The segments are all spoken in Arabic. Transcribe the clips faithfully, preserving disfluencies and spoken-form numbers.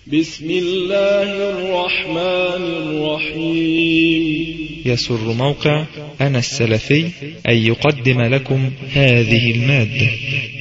بسم الله الرحمن الرحيم. يسر موقع أنا السلفي أن يقدم لكم هذه المادة.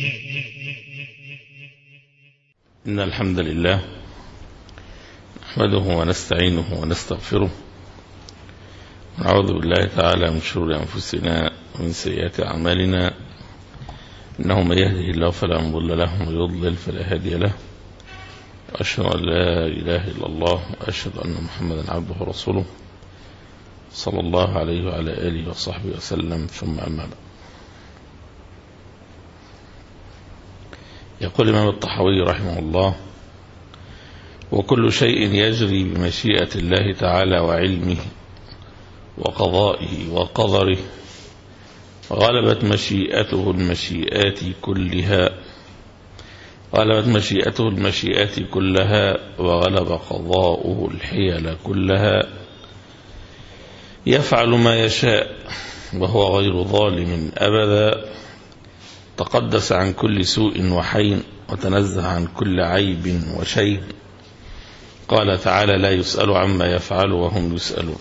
إن الحمد لله نحمده ونستعينه ونستغفره ونعوذ بالله تعالى من شرور أنفسنا ومن سيئات أعمالنا، إنه من يهده الله فلا مضل له ومن يضلل فلا هادي له، وأشهد أن لا إله إلا الله وأشهد أن محمدا عبده ورسوله صلى الله عليه وعلى آله وصحبه وسلم، ثم أما بعد. يقول الإمام الطحاوي رحمه الله: وكل شيء يجري بمشيئة الله تعالى وعلمه وقضائه وقدره، غلبت مشيئته المشيئات كلها غلبت مشيئته المشيئات كلها وغلب قضاؤه الحيل كلها، يفعل ما يشاء وهو غير ظالم أبدا، تقدس عن كل سوء وحين وتنزه عن كل عيب وشيء. قال تعالى: لا يسأل عما يفعل وهم يسألون.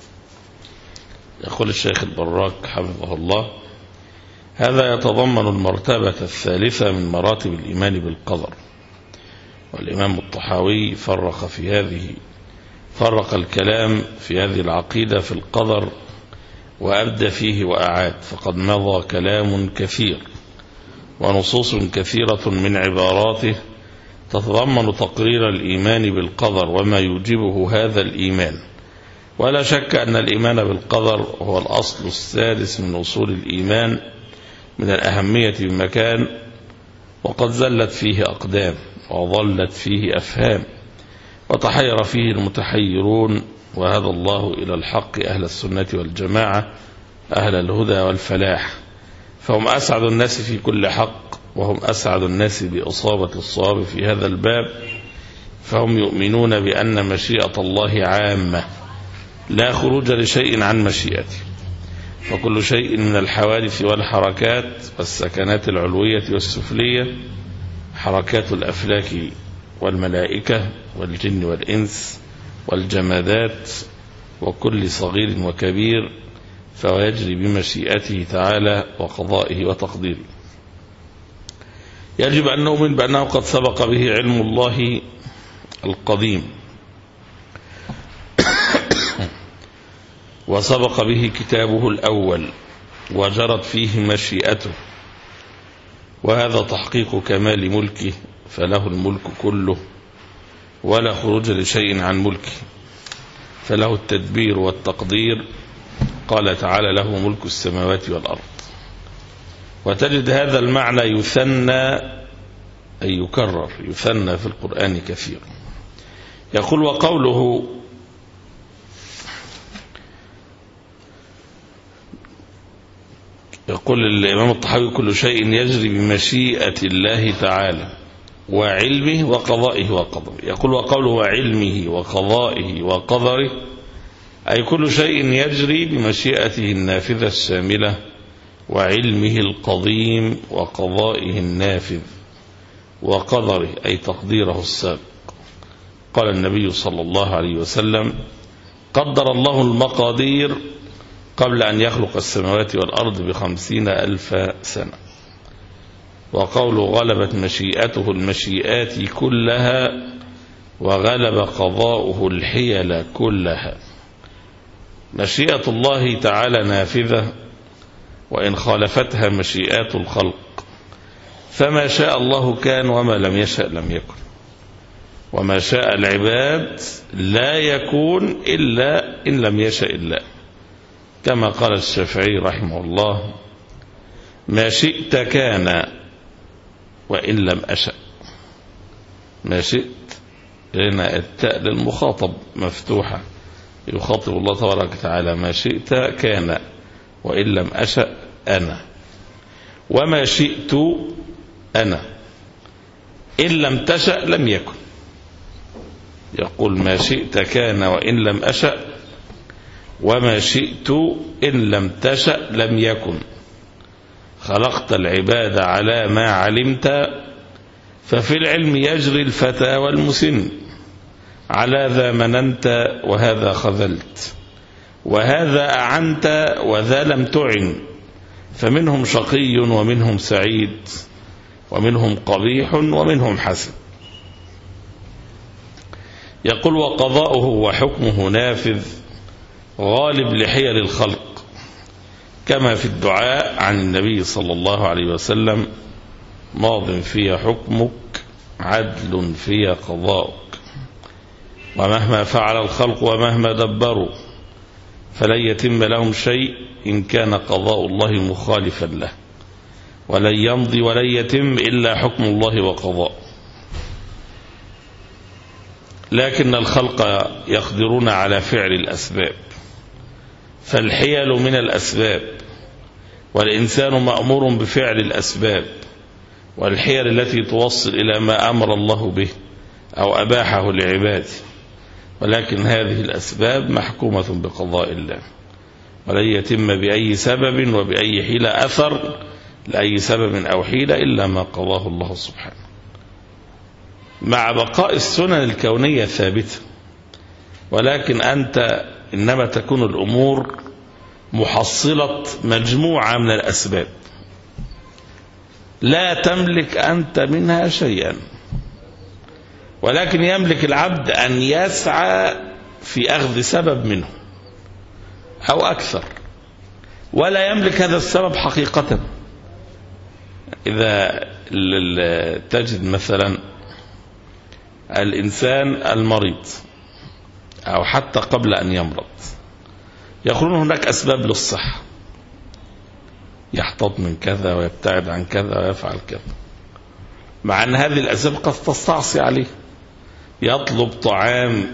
يقول الشيخ البراك حفظه الله: هذا يتضمن المرتبة الثالثة من مراتب الإيمان بالقدر. والإمام الطحاوي فرق في هذه فرق الكلام في هذه العقيدة في القدر وأبدى فيه وأعاد، فقد مضى كلام كثير ونصوص كثيرة من عباراته تتضمن تقرير الإيمان بالقدر وما يوجبه هذا الإيمان. ولا شك أن الإيمان بالقدر هو الأصل السادس من أصول الإيمان من الأهمية بمكان، وقد زلت فيه أقدام وظلت فيه أفهام وتحير فيه المتحيرون، وهدى الله إلى الحق أهل السنة والجماعة أهل الهدى والفلاح، فهم أسعد الناس في كل حق، وهم أسعد الناس بإصابة الصواب في هذا الباب، فهم يؤمنون بأن مشيئة الله عامة لا خروج لشيء عن مشيئته، فكل شيء من الحوادث والحركات والسكنات العلوية والسفلية، حركات الأفلاك والملائكة والجن والإنس والجمادات وكل صغير وكبير، فهو يجري بمشيئته تعالى وقضائه وتقديره. يجب أن نؤمن بأنه قد سبق به علم الله القديم، وسبق به كتابه الأول، وجرت فيه مشيئته، وهذا تحقيق كمال ملكه، فله الملك كله ولا خروج لشيء عن ملكه، فله التدبير والتقدير. قال تعالى: له ملك السماوات والأرض. وتجد هذا المعنى يثنى أي يكرر يثنى في القرآن كثير. يقول: وقوله يقول الإمام الطحاوي: كل شيء يجري بمشيئة الله تعالى وعلمه وقضائه وقدره. يقول: وقوله وعلمه وقضائه وقدره، أي كل شيء يجري بمشيئته النافذة الشاملة وعلمه القديم وقضائه النافذ وقدره أي تقديره السابق. قال النبي صلى الله عليه وسلم: قدر الله المقادير قبل أن يخلق السماوات والأرض بخمسين ألف سنة. وقوله: غلبت مشيئته المشيئات كلها وغلب قضاؤه الحيل كلها. مشيئة الله تعالى نافذة، وإن خالفتها مشيئات الخلق، فما شاء الله كان وما لم يشأ لم يكن، وما شاء العباد لا يكون إلا إن لم يشأ الله، كما قال الشافعي رحمه الله: ما شئت كان وإن لم أشأ. ما شئت لأن التاء للمخاطب مفتوحة، يخاطب الله تبارك وتعالى: ما شئت كان وإن لم أشأ أنا، وما شئت أنا إن لم تشأ لم يكن. يقول: ما شئت كان وإن لم أشأ، وما شئت إن لم تشأ لم يكن. خلقت العباد على ما علمت، ففي العلم يجري الفتى والمسن، على ذا مننت وهذا خذلت، وهذا أعنت وذا لم تعن، فمنهم شقي ومنهم سعيد، ومنهم قبيح ومنهم حسن. يقول وقضاؤه وحكمه نافذ غالب لحيل الخلق، كما في الدعاء عن النبي صلى الله عليه وسلم: ماض في حكمك عدل في قضاؤك، ومهما فعل الخلق ومهما دبروا فلن يتم لهم شيء إن كان قضاء الله مخالفا له، ولن يمضي ولن يتم إلا حكم الله وقضاء. لكن الخلق يقدرون على فعل الأسباب، فالحيل من الأسباب، والإنسان مأمور بفعل الأسباب، والحيل التي توصل إلى ما أمر الله به أو أباحه لعباده، ولكن هذه الأسباب محكومة بقضاء الله، ولن يتم بأي سبب وبأي حيلة أثر لأي سبب أو حيلة إلا ما قضاه الله سبحانه، مع بقاء السنن الكونية ثابتة. ولكن أنت إنما تكون الأمور محصلة مجموعة من الأسباب لا تملك أنت منها شيئا، ولكن يملك العبد أن يسعى في أخذ سبب منه أو أكثر، ولا يملك هذا السبب حقيقة. إذا تجد مثلا الإنسان المريض أو حتى قبل أن يمرض يقولون هناك أسباب للصحة، يحتاط من كذا ويبتعد عن كذا ويفعل كذا، مع أن هذه الأسباب قد تستعصي عليه. يطلب طعام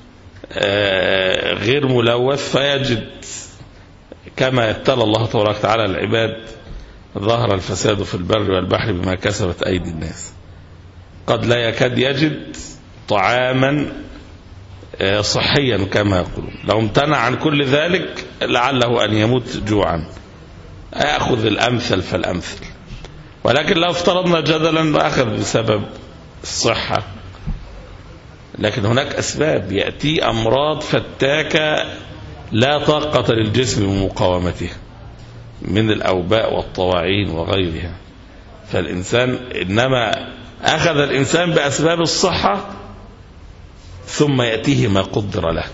غير ملوث فيجد كما يبتلى الله تبارك وتعالى العباد ظهر الفساد في البر والبحر بما كسبت أيدي الناس، قد لا يكاد يجد طعاما صحيا كما يقولون. لو امتنع عن كل ذلك لعله أن يموت جوعا. أخذ الأمثل فالأمثل، ولكن لو افترضنا جدلا أخذ بسبب الصحة، لكن هناك أسباب يأتي أمراض فتاكة لا طاقة للجسم بمقاومتها من الأوباء والطواعين وغيرها، فالإنسان إنما أخذ الإنسان بأسباب الصحة ثم يأتيه ما قدر له.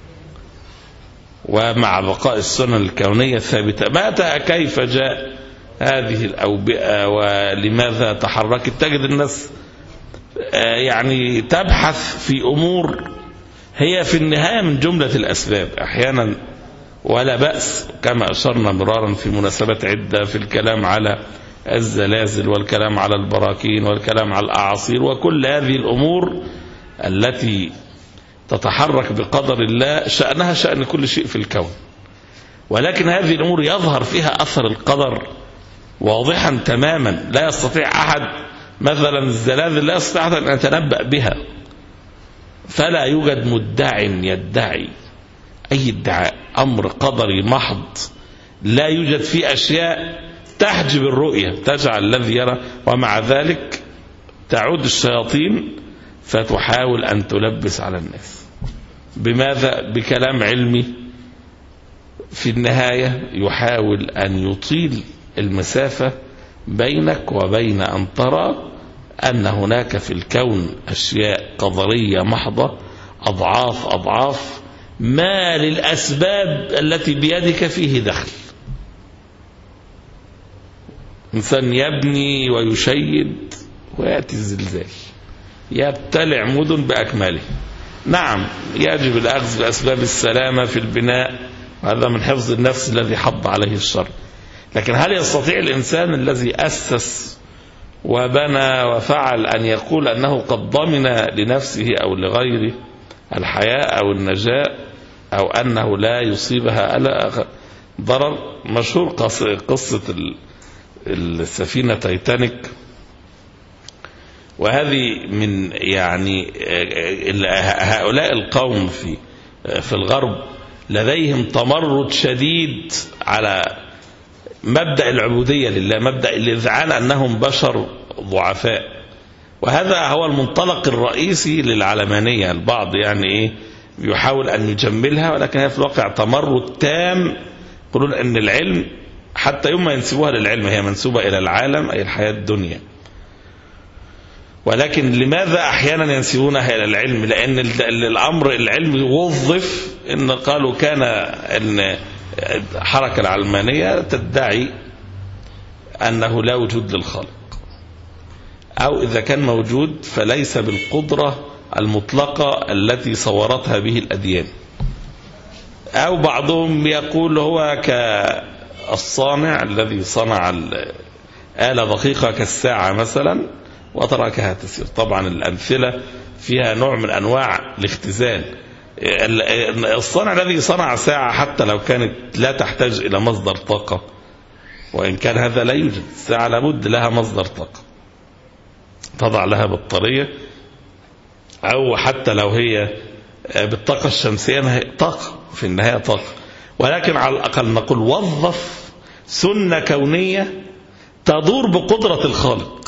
ومع بقاء السنن الكونية الثابتة متى كيف جاء هذه الأوبئة ولماذا تحركت، تجد الناس يعني تبحث في أمور هي في النهاية من جملة الأسباب أحيانا، ولا بأس كما أشرنا مرارا في مناسبات عدة في الكلام على الزلازل والكلام على البراكين والكلام على الأعاصير وكل هذه الأمور التي تتحرك بقدر الله، شأنها شأن كل شيء في الكون، ولكن هذه الأمور يظهر فيها أثر القدر واضحا تماما. لا يستطيع أحد مثلا الزلازل لا يستطيع أن يتنبأ بها، فلا يوجد مدع يدعي أي ادعاء، أمر قدري محض لا يوجد فيه أشياء تحجب الرؤية تجعل الذي يرى. ومع ذلك تعود الشياطين فتحاول أن تلبس على الناس. بماذا؟ بكلام علمي في النهاية يحاول أن يطيل المسافة بينك وبين أن ترى أن هناك في الكون أشياء قدرية محضة أضعاف أضعاف ما للأسباب التي بيدك فيه دخل. إنسان يبني ويشيد ويأتي الزلزال يبتلع مدن بأكمله. نعم يجب الأخذ بأسباب السلامة في البناء، وهذا من حفظ النفس الذي حض عليه الشر، لكن هل يستطيع الإنسان الذي أسس وبنى وفعل أن يقول أنه قد ضمن لنفسه أو لغيره الحياة أو النجاة أو أنه لا يصيبها ألا ضرر؟ مشهور قصة السفينة تايتانيك، وهذه من يعني هؤلاء القوم في في الغرب لديهم تمرد شديد على مبدأ العبودية لله، مبدأ الإذعان أنهم بشر ضعفاء، وهذا هو المنطلق الرئيسي للعلمانية. البعض يعني إيه يحاول أن يجملها، ولكن هي في الواقع تمرد تام. يقولون أن العلم حتى يوم ما ينسبوها للعلم هي منسوبة إلى العالم، أي الحياة الدنيا. ولكن لماذا أحيانا ينسبونها إلى العلم؟ لأن الأمر العلمي وظف. إن قالوا كان أن الحركة العلمانية تدعي أنه لا وجود للخالق، أو إذا كان موجود فليس بالقدرة المطلقة التي صورتها به الأديان. أو بعضهم يقول هو كالصانع الذي صنع الآلة دقيقة كالساعة مثلا وتركها تسير. طبعا الأمثلة فيها نوع من أنواع الاختزال. الصانع الذي صنع ساعة حتى لو كانت لا تحتاج إلى مصدر طاقة، وإن كان هذا لا يوجد، الساعة لابد لها مصدر طاقة تضع لها بطارية، أو حتى لو هي بالطاقة الشمسية طاقة في النهاية طاقة. ولكن على الأقل نقول وظف سنة كونية تدور بقدرة الخالق.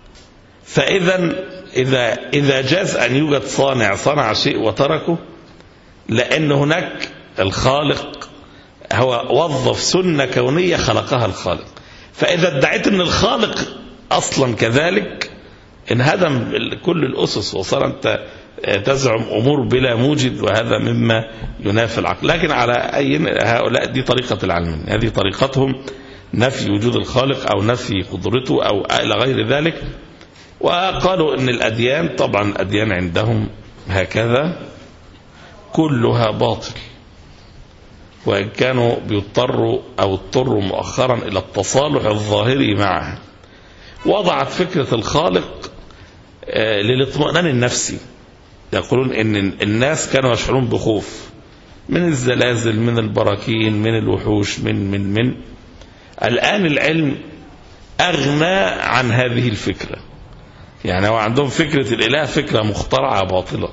فإذا إذا إذا جاز أن يوجد صانع صنع شيء وتركه، لأن هناك الخالق هو وظف سنة كونية خلقها الخالق. فإذا ادعيت أن الخالق أصلا كذلك انهدم كل الأسس، وصار أنت تزعم أمور بلا موجد، وهذا مما ينافي العقل. لكن على أي هؤلاء دي طريقة العلمانية، هذه طريقتهم، نفي وجود الخالق أو نفي قدرته أو إلى غير ذلك. وقالوا أن الأديان، طبعا الأديان عندهم هكذا كلها باطل، وإن كانوا بيضطروا أو اضطروا مؤخرا إلى التصالح الظاهري معها. وضعت فكرة الخالق للاطمئنان النفسي. يقولون إن الناس كانوا يشعرون بخوف من الزلازل، من البراكين، من الوحوش، من من من الآن العلم أغنى عن هذه الفكرة. يعني هو عندهم فكرة الإله فكرة مخترعة باطلة،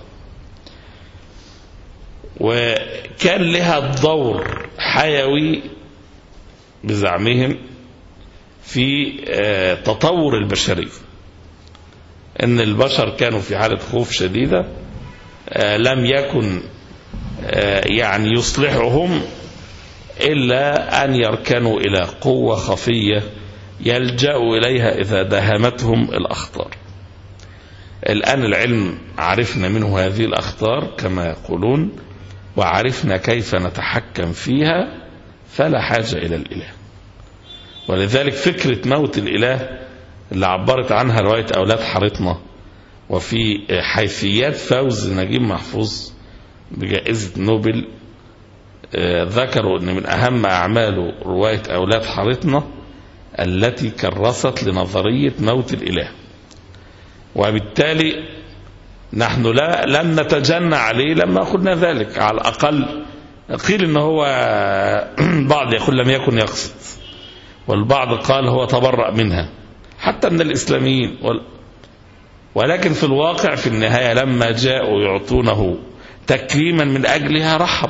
وكان لها دور حيوي بزعمهم في تطور البشرية. ان البشر كانوا في حالة خوف شديدة لم يكن يعني يصلحهم إلا أن يركنوا إلى قوة خفية يلجأوا إليها إذا داهمتهم الأخطار. الآن العلم عرفنا منه هذه الأخطار كما يقولون، وعرفنا كيف نتحكم فيها، فلا حاجة إلى الإله. ولذلك فكرة موت الإله اللي عبرت عنها رواية أولاد حارتنا، وفي حيثيات فوز نجيب محفوظ بجائزة نوبل ذكروا أن من أهم أعماله رواية أولاد حارتنا التي كرست لنظرية موت الإله. وبالتالي نحن لا لم نتجنى عليه لما قلنا ذلك. على الأقل قيل إن هو بعض يقول لم يكن يقصد، والبعض قال هو تبرأ منها حتى من الإسلاميين. ولكن في الواقع في النهاية لما جاءوا يعطونه تكريما من أجلها رحب.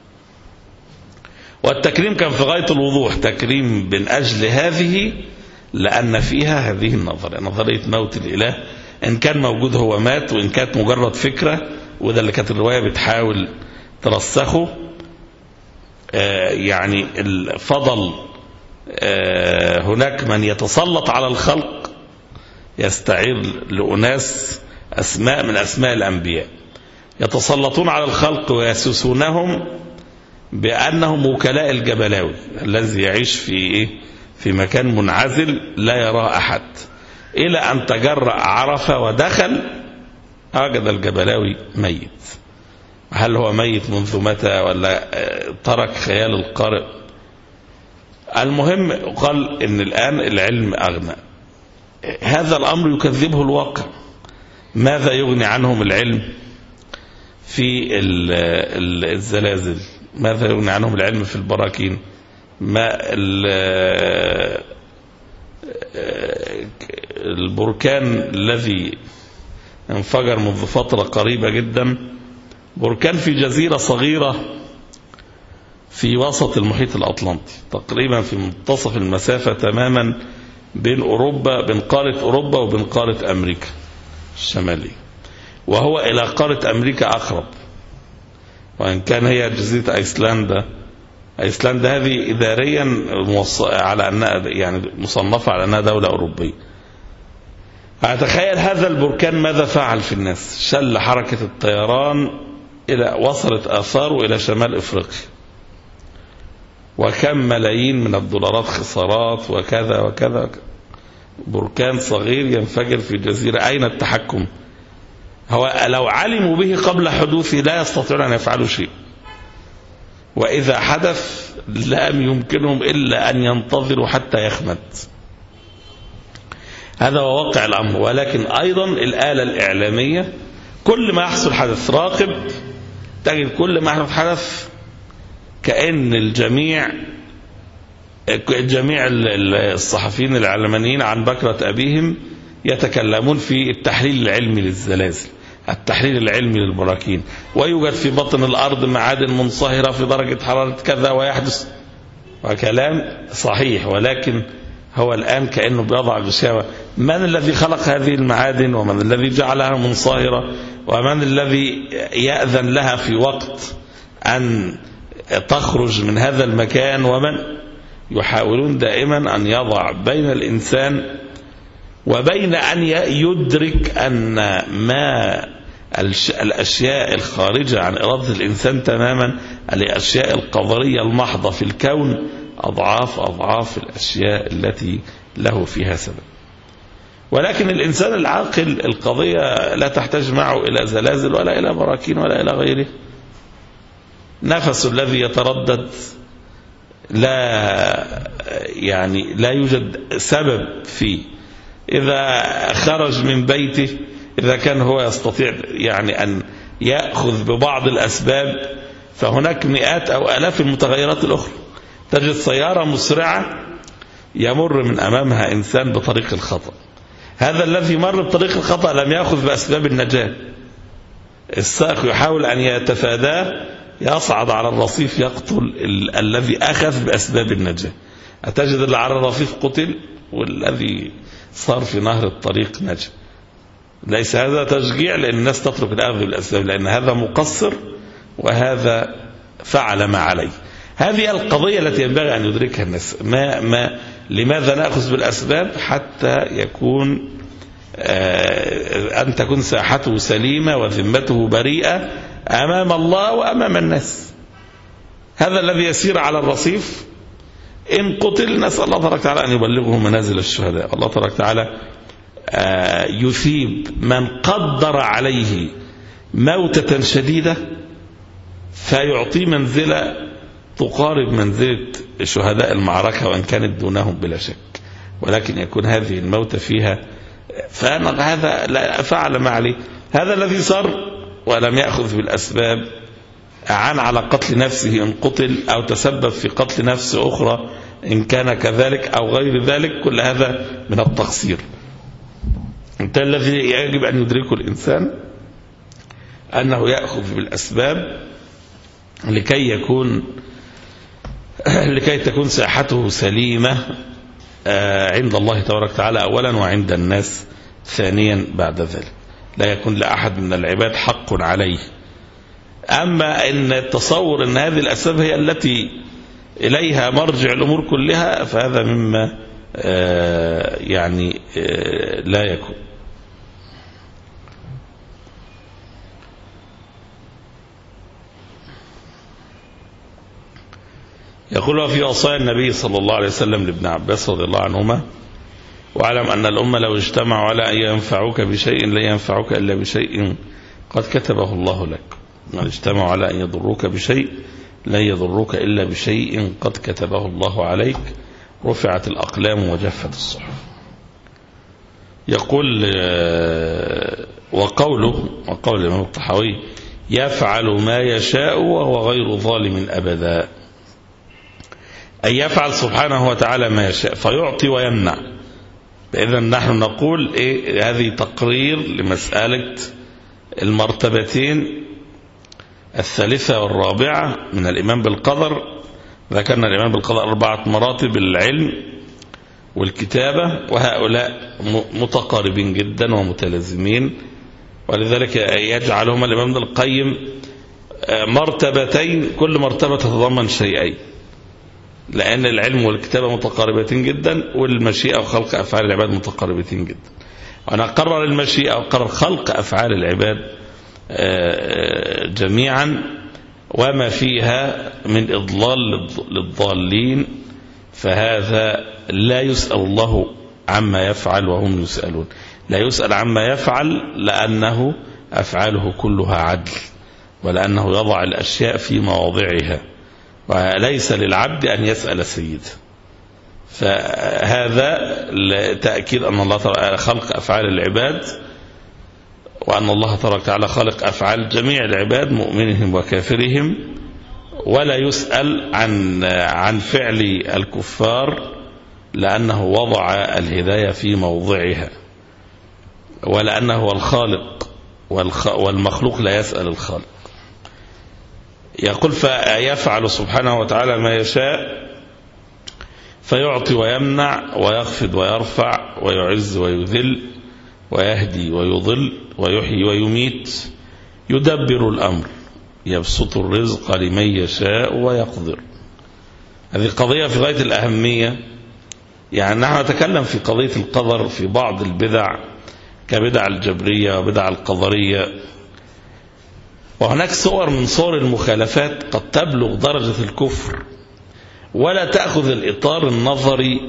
والتكريم كان في غاية الوضوح، تكريم من أجل هذه، لأن فيها هذه النظرية، نظرية موت الإله. إن كان موجود هو مات، وإن كانت مجرد فكرة، وده اللي كانت الرواية بتحاول ترسخه. آه يعني الفضل آه هناك من يتسلط على الخلق يستعير لأناس أسماء من أسماء الأنبياء، يتسلطون على الخلق ويسوسونهم بأنهم وكلاء الجبلاوي الذي يعيش في إيه؟ في مكان منعزل لا يراه أحد، إلى أن تجرأ عرفة ودخل وجد الجبلاوي ميت. هل هو ميت منذ متى ولا ترك خيال القارئ؟ المهم قال إن الآن العلم أغنى. هذا الأمر يكذبه الواقع. ماذا يغني عنهم العلم في الزلازل؟ ماذا يغني عنهم العلم في البراكين؟ ما البركان الذي انفجر منذ فترة قريبة جدا، بركان في جزيرة صغيرة في وسط المحيط الأطلنطي، تقريبا في منتصف المسافة تماما بين أوروبا، بين قارة أوروبا وبين قارة أمريكا. الشمالية، وهو إلى قارة أمريكا أقرب، وإن كان هي جزيرة أيسلندا. أيسلندا هذه إداريا على أنها يعني مصنفة على أنها دولة أوروبية. أتخيل هذا البركان ماذا فعل في الناس؟ شل حركة الطيران إلى وصلت آثاره إلى شمال إفريقيا، وكم ملايين من الدولارات خسارات وكذا وكذا. بركان صغير ينفجر في جزيرة، أين التحكم؟ هو لو علموا به قبل حدوثه لا يستطيعون أن يفعلوا شيء، وإذا حدث لم يمكنهم إلا أن ينتظروا حتى يخمد. هذا هو واقع الأمر. ولكن أيضا الآلة الإعلامية كل ما يحصل حدث راقب، تجد كل ما يحصل حدث كأن الجميع جميع الصحفيين العلمانيين عن بكرة أبيهم يتكلمون في التحليل العلمي للزلازل، التحليل العلمي للبراكين، ويوجد في بطن الأرض معادن منصهرة في درجة حرارة كذا ويحدث، وكلام صحيح. ولكن هو الآن كأنه بيضع بشاوة من الذي خلق هذه المعادن، ومن الذي جعلها منصهرة، ومن الذي يأذن لها في وقت أن تخرج من هذا المكان، ومن يحاولون دائما أن يضع بين الإنسان وبين أن يدرك أن ما الأشياء الخارجة عن إرادة الإنسان تماما، الأشياء القدرية المحضة في الكون أضعاف أضعاف الأشياء التي له فيها سبب. ولكن الإنسان العاقل القضية لا تحتاج معه إلى زلازل ولا إلى براكين ولا إلى غيره. نفس الذي يتردد لا يعني لا يوجد سبب فيه. إذا خرج من بيته، إذا كان هو يستطيع يعني أن يأخذ ببعض الأسباب، فهناك مئات أو آلاف المتغيرات الأخرى. تجد سيارة مسرعة يمر من أمامها إنسان بطريق الخطأ، هذا الذي مر بطريق الخطأ لم يأخذ بأسباب النجاة، السائق يحاول أن يتفاداه، يصعد على الرصيف يقتل ال- الذي أخذ بأسباب النجاة. أتجد اللي على الرصيف قتل والذي صار في نهر الطريق نجا. ليس هذا تشجيع لأن الناس تترك الأخذ بالأسباب، لأن هذا مقصر وهذا فعل ما عليه. هذه القضية التي ينبغي أن يدركها الناس. ما ما لماذا نأخذ بالأسباب؟ حتى يكون آه أن تكون ساحته سليمة وذمته بريئة أمام الله وأمام الناس. هذا الذي يسير على الرصيف إن قتل نسأل الله تبارك وتعالى أن يبلغه منازل الشهداء. الله تبارك وتعالى آه يثيب من قدر عليه موتة شديدة فيعطي منزلة تقارب منزلة شهداء المعركة وإن كانت دونهم بلا شك، ولكن يكون هذه الموتة فيها فأنا هذا لا فعل ما عليه. هذا الذي صار ولم يأخذ بالأسباب أعان على قتل نفسه إن قتل، أو تسبب في قتل نفس أخرى إن كان كذلك، أو غير ذلك. كل هذا من التقصير. أنت الذي يجب أن يدركه الإنسان أنه يأخذ بالأسباب لكي يكون لكي تكون ساحته سليمة عند الله تبارك وتعالى أولا، وعند الناس ثانيا بعد ذلك. لا يكون لأحد من العباد حق عليه. أما إن التصور أن هذه الأسباب هي التي إليها مرجع الأمور كلها فهذا مما يعني لا يكون. يقول في وصايا النبي صلى الله عليه وسلم لابن عباس رضي الله عنهما: واعلم أن الأمة لو اجتمعوا على أن ينفعوك بشيء لا ينفعوك إلا بشيء قد كتبه الله لك، وإن اجتمعوا على أن يضروك بشيء لا يضروك إلا بشيء قد كتبه الله عليك، رفعت الأقلام وجفت الصحف. يقول وقوله وقول الإمام الطحاوي: يفعل ما يشاء وهو غير ظالم أبدا، أن يفعل سبحانه وتعالى ما يشاء فيعطي ويمنع. إذن نحن نقول إيه؟ هذه تقرير لمسألة المرتبتين الثالثة والرابعة من الإيمان بالقدر. ذكرنا الإيمان بالقدر أربعة مراتب: العلم والكتابة، وهؤلاء متقاربين جدا ومتلازمين، ولذلك يجعلهما الإمام ابن القيم مرتبتين، كل مرتبة تتضمن شيئين، لأن العلم والكتابة متقاربتين جدا، والمشيئة وخلق أفعال العباد متقاربتين جدا. وأنا أقرر المشيئة وأقرر خلق أفعال العباد جميعا وما فيها من إضلال للضالين، فهذا لا يسأل الله عما يفعل وهم يسألون. لا يسأل عما يفعل لأنه أفعاله كلها عدل، ولأنه يضع الأشياء في مواضعها، وليس للعبد أن يسأل سيده. فهذا لتأكيد أن الله تعالى خلق أفعال العباد، وأن الله تبارك وتعالى خلق أفعال جميع العباد مؤمنهم وكافرهم، ولا يسأل عن عن فعل الكفار لأنه وضع الهداية في موضعها، ولأنه هو الخالق والمخلوق لا يسأل الخالق. يقول فيفعل سبحانه وتعالى ما يشاء، فيعطي ويمنع ويخفض ويرفع ويعز ويذل ويهدي ويضل ويحيي ويميت، يدبر الأمر، يبسط الرزق لمن يشاء ويقدر. هذه قضية في غاية الأهمية. يعني نحن نتكلم في قضية القدر في بعض البدع كبدع الجبرية وبدع القدرية، وهناك صور من صور المخالفات قد تبلغ درجة الكفر ولا تأخذ الإطار النظري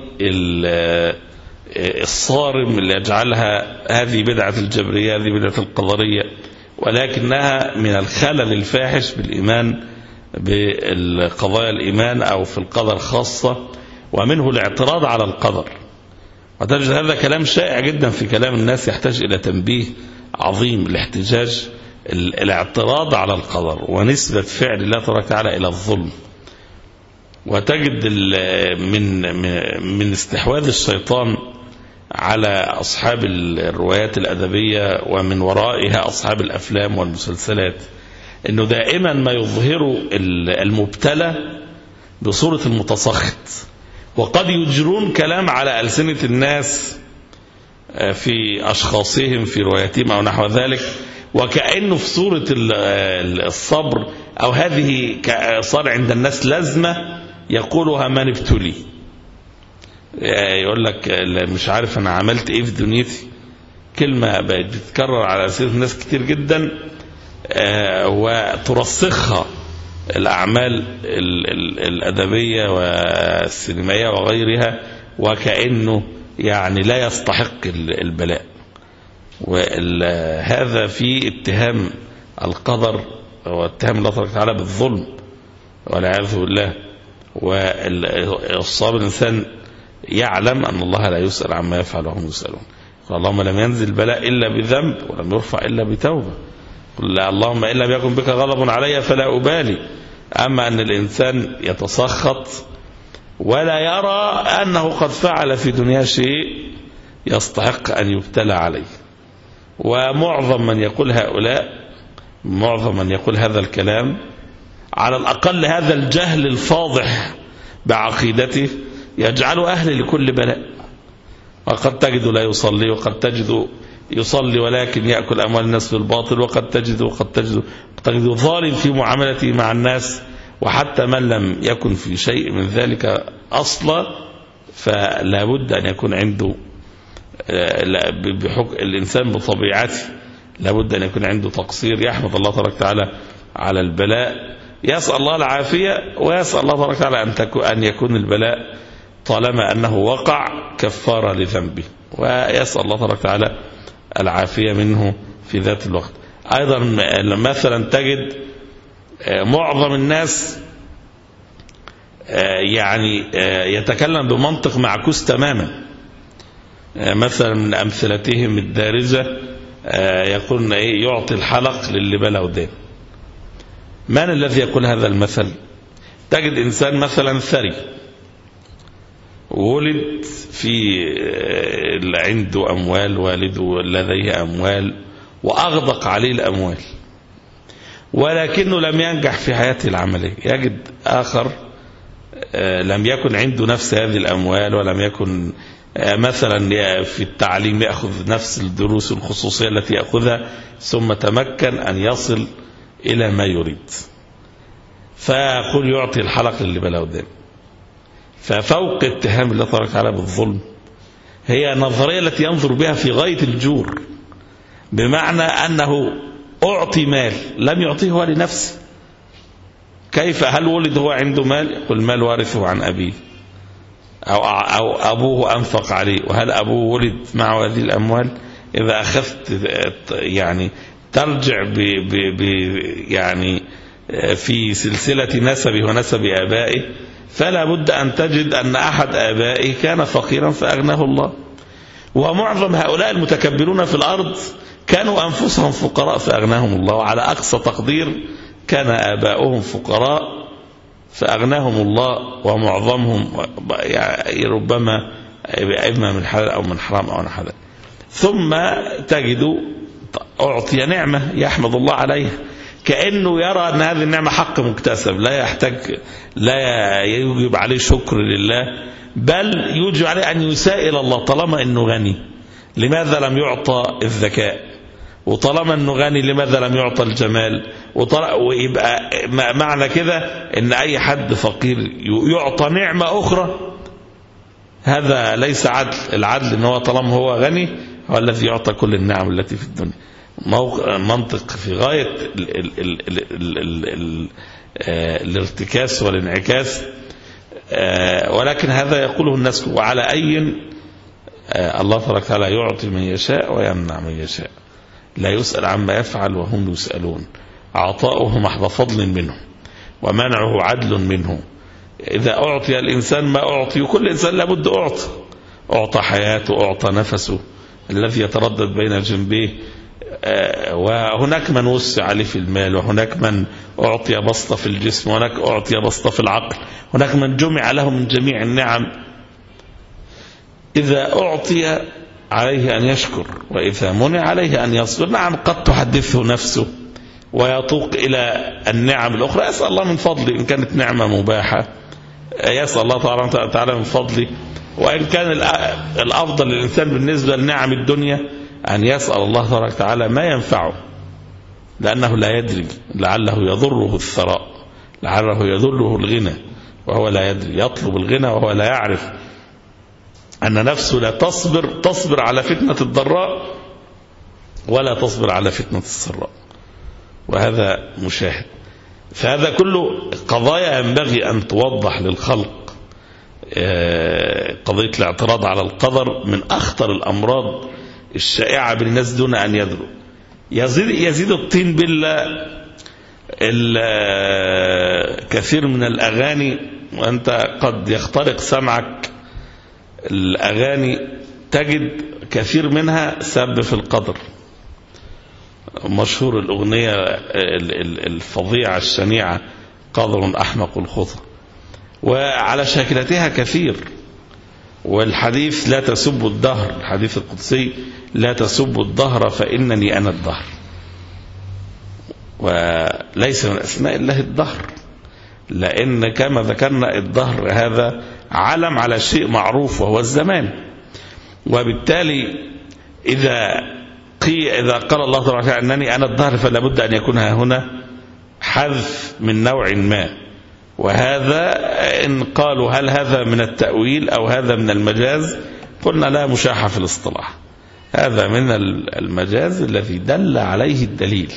الصارم اللي يجعلها هذه بدعة الجبرية هذه بدعة القدرية، ولكنها من الخلل الفاحش بالإيمان بالقضايا الإيمان أو في القدر خاصة، ومنه الاعتراض على القدر. وتجد هذا كلام شائع جدا في كلام الناس، يحتاج إلى تنبيه عظيم. الاحتجاج الاعتراض على القدر ونسبة فعل الله تبارك وتعالى إلى الظلم. وتجد من من استحواذ الشيطان على أصحاب الروايات الأدبية ومن ورائها أصحاب الأفلام والمسلسلات، أنه دائما ما يظهر المبتلى بصورة المتسخط، وقد يجرون كلام على ألسنة الناس في أشخاصهم في رواياتهم أو نحو ذلك، وكأنه في صورة الصبر أو هذه صار عند الناس لازمة يقولها من ابتلي. يقول لك مش عارف أنا عملت إيه في دنيتي، كلمة بقت بتتكرر على ألسنة الناس كتير جدا، وترسخها الأعمال الأدبية والسينمائية وغيرها، وكأنه يعني لا يستحق البلاء. وهذا في اتهام القدر واتهام الله تبارك وتعالى بالظلم والعياذ بالله. والصواب الإنسان يعلم أن الله لا يسأل عما يفعل وهم يسألون. اللهم لم ينزل البلاء إلا بذنب ولم يرفع إلا بتوبة. قل اللهم إن لم يكن بك غضب علي فلا أبالي. أما أن الإنسان يتسخط ولا يرى أنه قد فعل في دنيا شيء يستحق أن يبتلى عليه. ومعظم من يقول هؤلاء معظم من يقول هذا الكلام على الأقل هذا الجهل الفاضح بعقيدته يجعل أهل لكل بلاء. وقد تجد لا يصلي، وقد تجد يصلي ولكن يأكل أموال الناس بالباطل، وقد تجد وقد تجد تجد ظالم في معاملته مع الناس. وحتى من لم يكن في شيء من ذلك أصلا فلا بد أن يكون عنده بحكم الإنسان بطبيعته لا بد أن يكون عنده تقصير، يحمد الله تبارك وتعالى على البلاء، يسأل الله العافية، ويسأل الله تبارك وتعالى أن يكون البلاء طالما أنه وقع كفارة لذنبه، ويسأل الله تبارك وتعالى العافية منه في ذات الوقت. أيضا مثلا تجد معظم الناس يعني يتكلم بمنطق معكوس تماما. مثلا من أمثلتهم الدارجة يقولون إيه يعطي الحلق للي بلا ودان. من الذي يقول هذا المثل؟ تجد إنسان مثلا ثري ولد في عنده أموال، والده لديه أموال وأغدق عليه الأموال، ولكنه لم ينجح في حياته العملية. يجد آخر لم يكن عنده نفس هذه الأموال، ولم يكن مثلا في التعليم يأخذ نفس الدروس الخصوصية التي يأخذها، ثم تمكن أن يصل إلى ما يريد، فقل يعطي الحلق للي بلا قدام. ففوق اتهام الله تبارك وتعالى بالظلم هي النظرية التي ينظر بها في غاية الجور، بمعنى أنه أعطي مال لم يعطيه هو لنفسه. كيف؟ هل ولد هو عنده مال؟ يقول مال وارثه عن أبيه، أو, أو أبوه أنفق عليه. وهل أبوه ولد معه هذه الأموال؟ إذا أخذت يعني ترجع ب ب ب يعني في سلسلة نسبه ونسب آبائه، فلا بد أن تجد أن أحد آبائه كان فقيرا فأغناه الله. ومعظم هؤلاء المتكبرون في الأرض كانوا أنفسهم فقراء فأغناهم الله، وعلى أقصى تقدير كان آباؤهم فقراء فأغناهم الله، ومعظمهم يعني ربما إما من حلال أو من حرام أو من حلال. ثم تجد أعطي نعمة يحمد الله عليها، كأنه يرى أن هذه النعمة حق مكتسب لا يحتاج، لا يجب عليه شكر لله، بل يجب عليه أن يسائل الله. طالما أنه غني لماذا لم يعطى الذكاء؟ وطالما أنه غني لماذا لم يعطى الجمال؟ ويبقى معنى كده أن أي حد فقير يعطى نعمة أخرى، هذا ليس عدل. العدل أنه طالما هو غني هو الذي يعطى كل النعم التي في الدنيا. منطق في غاية ال ال ال ال ال ال ال الارتكاس والانعكاس، ولكن هذا يقوله الناس. وعلى أي الله تبارك وتعالى يعطي من يشاء ويمنع من يشاء، لا يسأل عما يفعل وهم يسألون. عطاؤه محض فضل منه ومنعه عدل منه. إذا أعطي الإنسان ما أعطي، كل إنسان لابد أعطى أعطى حياته، أعطى نفسه الذي يتردد بين جنبيه، وهناك من وسع عليه في المال، وهناك من أعطي بسطة في الجسم، وهناك أعطي بسطة في العقل، هناك من جمع له من جميع النعم. إذا أعطي عليه أن يشكر، وإذا منع عليه أن يصبر. نعم قد تحدثه نفسه ويطوق إلى النعم الأخرى، يسأل الله من فضله إن كانت نعمة مباحة، يسأل الله تعالى من فضله. وإن كان الأفضل للإنسان بالنسبة لنعم الدنيا أن يسأل الله تبارك وتعالى ما ينفعه، لأنه لا يدري، لعله يضره الثراء، لعله يضره الغنى وهو لا يدري. يطلب الغنى وهو لا يعرف أن نفسه لا تصبر تصبر على فتنة الضراء ولا تصبر على فتنة السراء، وهذا مشاهد. فهذا كله قضايا ينبغي أن توضح للخلق. قضية الاعتراض على القدر من أخطر الأمراض الشائعة بالناس دون أن يدروا. يزيد, يزيد الطين بالله كثير من الأغاني، وأنت قد يخترق سمعك الأغاني تجد كثير منها سب في القدر. مشهور الأغنية الفظيعة الشنيعة قدر أحمق الخطى، وعلى شاكلتها كثير. والحديث لا تسبوا الدهر، الحديث القدسي لا تسبوا الدهر فإنني أنا الدهر، وليس من أسماء الله الدهر، لأن كما ذكرنا الدهر هذا علم على شيء معروف وهو الزمان. وبالتالي إذا قي إذا قال الله تبارك وتعالى أنني أنا الدهر فلا بد أن يكون هنا حذف من نوع ما. وهذا إن قالوا هل هذا من التأويل أو هذا من المجاز، قلنا لا مشاحة في الاصطلاح، هذا من المجاز الذي دل عليه الدليل.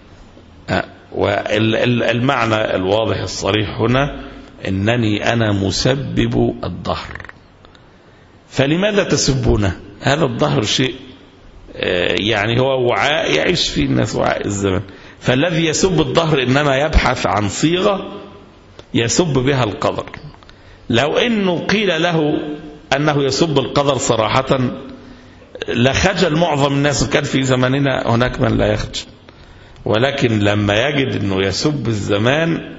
والمعنى الواضح الصريح هنا إنني أنا مسبب الدهر، فلماذا تسبونه؟ هذا الدهر شيء يعني هو وعاء يعيش فيه الناس، وعاء الزمن. فالذي يسب الدهر إنما يبحث عن صيغة يسب بها القدر. لو إنه قيل له أنه يسب القدر صراحة لخجل معظم الناس، كان في زماننا هناك من لا يخجل، ولكن لما يجد أنه يسب الزمان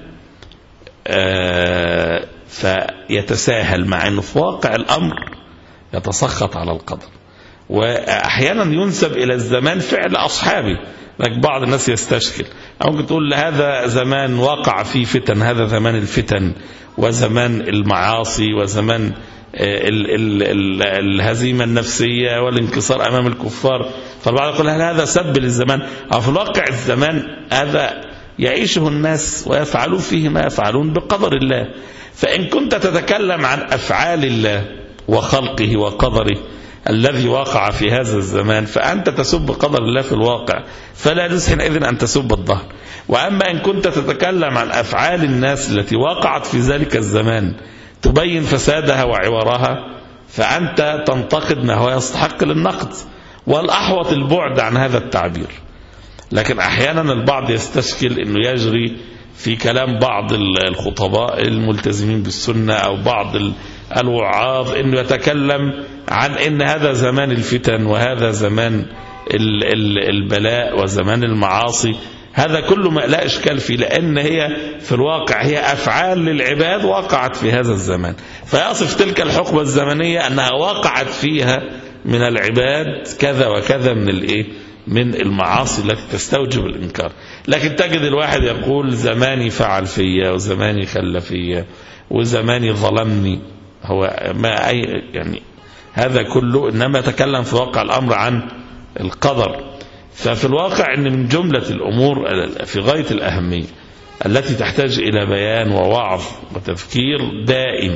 آه فيتساهل، مع أنه في واقع الأمر يتسخط على القدر. وأحيانا ينسب إلى الزمان فعل أصحابه، لكن بعض الناس يستشكل، أو ممكن تقول هذا زمان وقع فيه فتن، هذا زمان الفتن وزمان المعاصي وزمان ال ال ال الهزيمة النفسية والانكسار أمام الكفار. فالبعض يقول هل هذا سب للزمان؟ أو في الواقع الزمان هذا يعيشه الناس ويفعلون فيه ما يفعلون بقدر الله. فإن كنت تتكلم عن أفعال الله وخلقه وقدره الذي وقع في هذا الزمان فأنت تسب قدر الله في الواقع، فلا يجوز حينئذ أن تسب الظهر. وأما إن كنت تتكلم عن أفعال الناس التي وقعت في ذلك الزمان تبين فسادها وعورها فأنت تنتقد ما هو يستحق للنقد، والأحوط البعد عن هذا التعبير. لكن أحيانا البعض يستشكل أنه يجري في كلام بعض الخطباء الملتزمين بالسنة أو بعض الوعاظ أنه يتكلم عن أن هذا زمان الفتن وهذا زمان البلاء وزمان المعاصي. هذا كله ما لا إشكال فيه، لأن هي في الواقع هي أفعال للعباد وقعت في هذا الزمان، فيصف تلك الحقبة الزمنية أنها وقعت فيها من العباد كذا وكذا من الإيه من المعاصي التي تستوجب الإنكار. لكن تجد الواحد يقول زماني فعل فيا وزماني خلى فيا وزماني ظلمني، هو ما أي يعني هذا كله إنما يتكلم في واقع الأمر عن القدر. ففي الواقع أن من جملة الأمور في غاية الأهمية التي تحتاج إلى بيان ووعظ وتذكير دائم،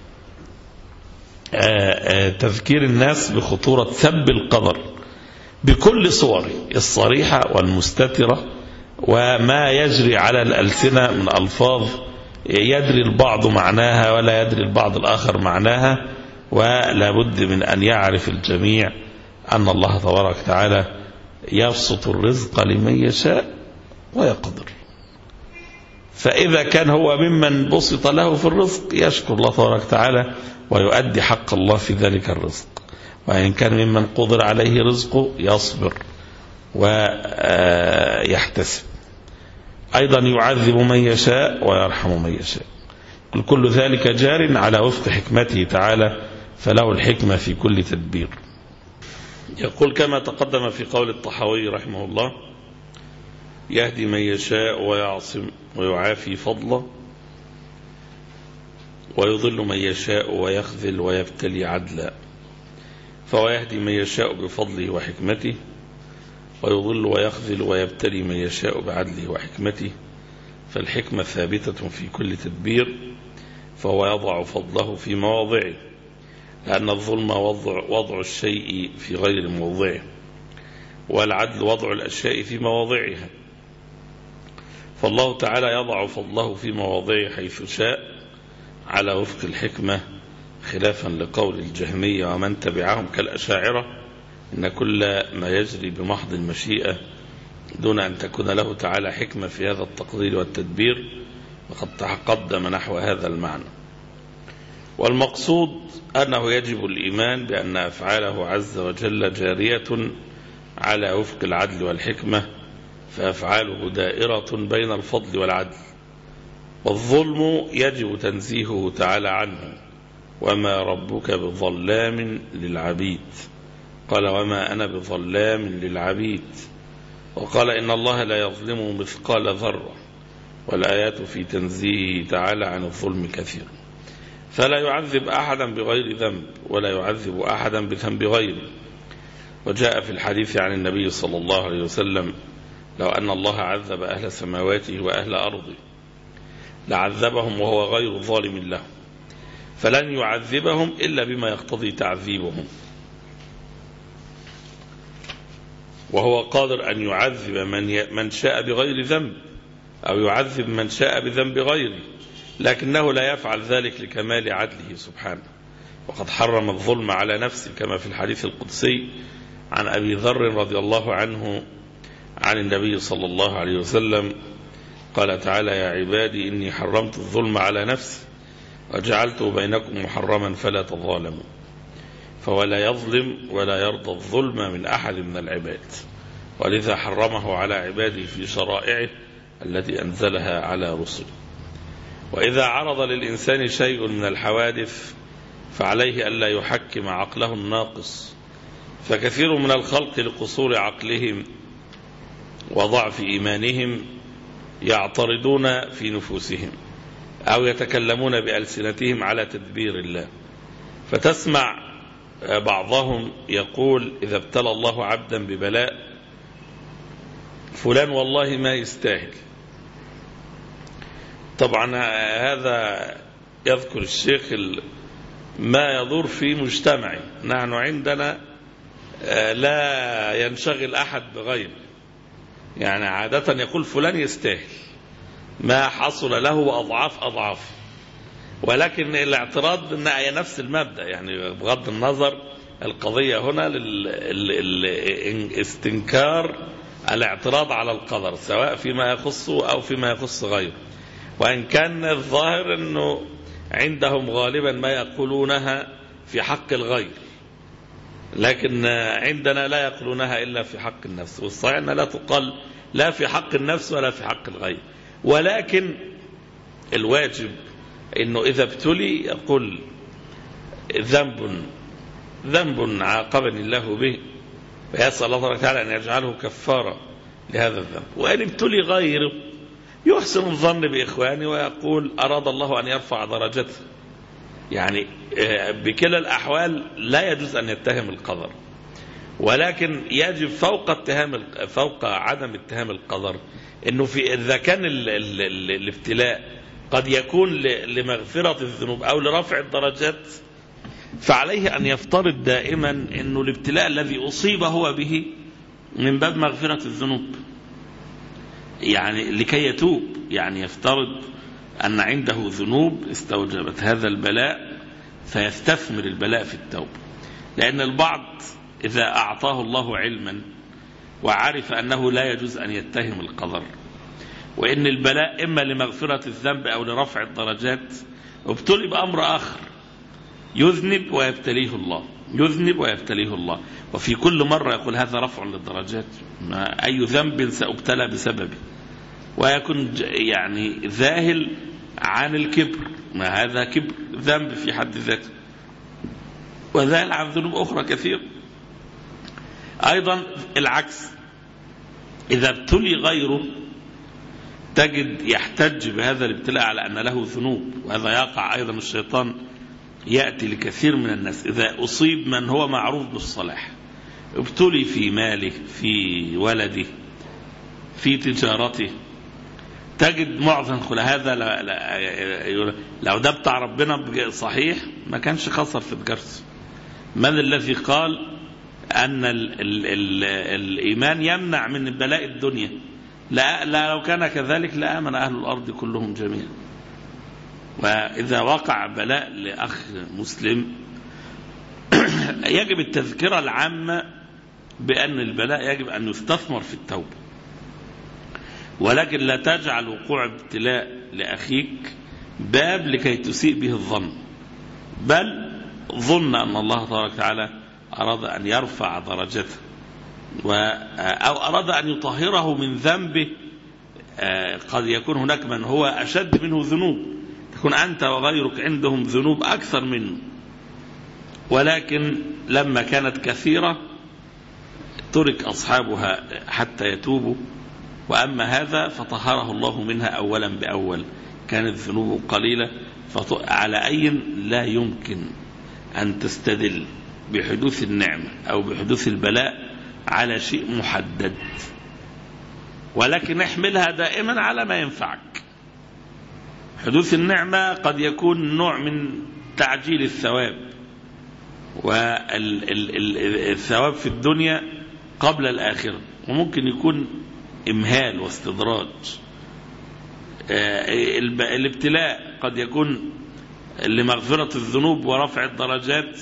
تذكير الناس بخطورة سب القدر بكل صوره الصريحة والمستترة، وما يجري على الألسنة من ألفاظ يدري البعض معناها ولا يدري البعض الآخر معناها. ولا بد من أن يعرف الجميع أن الله تبارك وتعالى يبسط الرزق لمن يشاء ويقدر، فإذا كان هو ممن بسط له في الرزق يشكر الله تبارك وتعالى ويؤدي حق الله في ذلك الرزق، وإن كان ممن قدر عليه رزقه يصبر ويحتسب. أيضا يعذب من يشاء ويرحم من يشاء، كل ذلك جار على وفق حكمته تعالى، فله الحكمة في كل تدبير. يقول كما تقدم في قول الطحاوي رحمه الله: يهدي من يشاء ويعصم ويعافي فضله، ويضل من يشاء ويخذل ويبتلي عدلا. فهو يهدي من يشاء بفضله وحكمته، ويضل ويخذل ويبتلي من يشاء بعدله وحكمته، فالحكمة ثابتة في كل تدبير، فهو يضع فضله في مواضعه، لأن الظلم وضع, وضع الشيء في غير موضعه، والعدل وضع الأشياء في مواضعها. فالله تعالى يضع فضله في مواضعه حيث شاء على وفق الحكمة، خلافا لقول الجهمية ومن تبعهم كالأشاعرة إن كل ما يجري بمحض المشيئة دون أن تكون له تعالى حكمة في هذا التقدير والتدبير، وقد تقدم نحو هذا المعنى. والمقصود أنه يجب الإيمان بأن أفعاله عز وجل جارية على وفق العدل والحكمة، فأفعاله دائرة بين الفضل والعدل. والظلم يجب تنزيهه تعالى عنه، وما ربك بظلام للعبيد. قال وما أنا بظلام للعبيد. وقال إن الله لا يظلم مثقال ذرة. والآيات في تنزيهه تعالى عن الظلم كثير، فلا يعذب أحدا بغير ذنب ولا يعذب أحدا بذنب غيره. وجاء في الحديث عن النبي صلى الله عليه وسلم: لو أن الله عذب أهل سماواته وأهل أرضه لعذبهم وهو غير ظالم لهم، فلن يعذبهم إلا بما يقتضي تعذيبهم، وهو قادر أن يعذب من من شاء بغير ذنب أو يعذب من شاء بذنب غيره، لكنه لا يفعل ذلك لكمال عدله سبحانه. وقد حرم الظلم على نفسه كما في الحديث القدسي عن أبي ذر رضي الله عنه عن النبي صلى الله عليه وسلم قال تعالى: يا عبادي إني حرمت الظلم على نفسي وجعلته بينكم محرما فلا تظالموا. فهو لا يظلم ولا يرضى الظلم من أحد من العباد، ولذا حرمه على عباده في شرائعه التي أنزلها على رسله. وإذا عرض للإنسان شيء من الحوادث فعليه ألا يحكم عقله الناقص، فكثير من الخلق لقصور عقلهم وضعف إيمانهم يعترضون في نفوسهم أو يتكلمون بألسنتهم على تدبير الله. فتسمع بعضهم يقول إذا ابتلى الله عبدا ببلاء فلان والله ما يستاهل. طبعا هذا يذكر الشيخ ما يدور في مجتمعي. نحن عندنا لا ينشغل أحد بغيره، يعني عادة يقول فلان يستاهل ما حصل له أضعاف أضعاف، ولكن الاعتراض أنها نفس المبدأ، يعني بغض النظر القضية هنا الاستنكار الاعتراض على القدر سواء فيما يخصه أو فيما يخص غيره، وإن كان الظاهر أنه عندهم غالبا ما يقولونها في حق الغير، لكن عندنا لا يقولونها إلا في حق النفس. والصحيح أنها لا تقال لا في حق النفس ولا في حق الغير، ولكن الواجب أنه إذا ابتلي يقول ذنب ذنب عاقبني الله به، فيسأل الله تعالى أن يجعله كفارة لهذا الذنب. وإن ابتلي غيره يحسن الظن بإخواني ويقول أراد الله أن يرفع درجته. يعني بكلا الأحوال لا يجوز أن يتهم القدر، ولكن يجب فوق اتهام فوق عدم اتهام القدر إنه في إذا كان ال ال ال الابتلاء قد يكون لمغفرة الذنوب أو لرفع الدرجات، فعليه أن يفترض دائما إنه الابتلاء الذي أصيب هو به من باب مغفرة الذنوب، يعني لكي يتوب. يعني يفترض أن عنده ذنوب استوجبت هذا البلاء فيستثمر البلاء في التوبة. لأن البعض إذا أعطاه الله علما وعرف أنه لا يجوز أن يتهم القدر، وإن البلاء إما لمغفرة الذنب أو لرفع الدرجات، ابتلي بأمر آخر، يذنب ويبتليه الله، يذنب ويبتليه الله، وفي كل مرة يقول هذا رفع للدرجات، ما أي ذنب سأبتلى بسببه، ويكون يعني ذاهل عن الكبر، ما هذا كبر ذنب في حد ذاته، وذاهل عن ذنوب أخرى كثير. أيضا العكس، إذا ابتلي غيره تجد يحتج بهذا الابتلاء على أن له ذنوب، وهذا يقع أيضا الشيطان يأتي لكثير من الناس. إذا أصيب من هو معروف بالصلاح ابتلي في ماله، في ولده، في تجارته، تجد معظم خلا هذا لا لا لو ده بتاع ربنا صحيح ما كانش خسر في تجارته. من الذي قال أن ال ال ال الإيمان يمنع من بلاء الدنيا؟ لا, لا لو كان كذلك لآمن أهل الأرض كلهم جميعا. وإذا وقع بلاء لأخ مسلم يجب التذكرة العامة بأن البلاء يجب أن يستثمر في التوبة، ولكن لا تجعل وقوع ابتلاء لأخيك باب لكي تسيء به الظن، بل ظن أن الله تبارك وتعالى أراد أن يرفع درجته أو أراد أن يطهره من ذنبه. قد يكون هناك من هو أشد منه ذنوب، تكون أنت وغيرك عندهم ذنوب أكثر منه، ولكن لما كانت كثيرة ترك أصحابها حتى يتوبوا، وأما هذا فطهره الله منها أولا بأول، كانت ذنوبه قليلة. على أي لا يمكن أن تستدل بحدوث النعمة أو بحدوث البلاء على شيء محدد، ولكن احملها دائما على ما ينفعك. حدوث النعمة قد يكون نوع من تعجيل الثواب، والثواب في الدنيا قبل الآخرة، وممكن يكون إمهال واستدراج. الابتلاء قد يكون لمغفرة الذنوب ورفع الدرجات.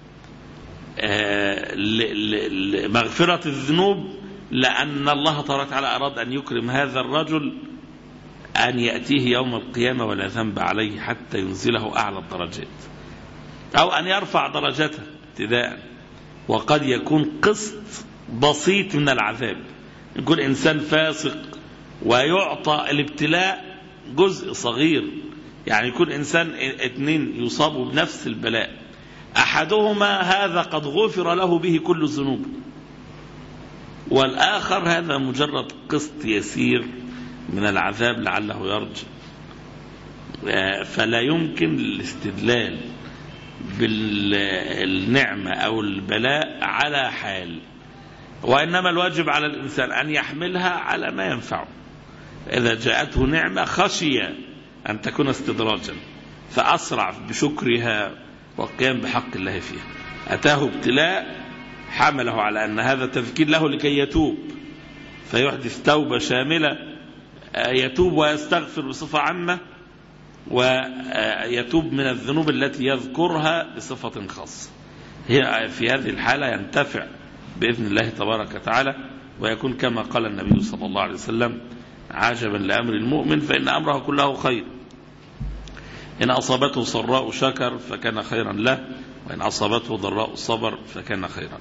مغفرة الذنوب لأن الله تبارك وتعالى أراد أن يكرم هذا الرجل، أن يأتيه يوم القيامة ولا ذنب عليه حتى ينزله أعلى الدرجات، أو أن يرفع درجته ابتداء. وقد يكون قسط بسيط من العذاب، يكون إنسان فاسق ويعطى الابتلاء جزء صغير، يعني يكون إنسان اثنين يصابوا بنفس البلاء، أحدهما هذا قد غفر له به كل الذنوب، والآخر هذا مجرد قسط يسير من العذاب لعله يرجع. فلا يمكن الاستدلال بالنعمة أو البلاء على حال، وإنما الواجب على الإنسان أن يحملها على ما ينفعه. إذا جاءته نعمة خشي أن تكون استدراجا فأسرع بشكرها والقيام بحق الله فيها. أتاه ابتلاء حمله على أن هذا تذكير له لكي يتوب، فيحدث توبة شاملة، يتوب ويستغفر بصفة عامة، ويتوب من الذنوب التي يذكرها بصفة خاصة. هي في هذه الحالة ينتفع بإذن الله تبارك وتعالى، ويكون كما قال النبي صلى الله عليه وسلم: عجبا لأمر المؤمن فإن أمره كله خير، إن أصابته سراء شكر فكان خيرا له، وإن أصابته ضراء صبر فكان خيرا.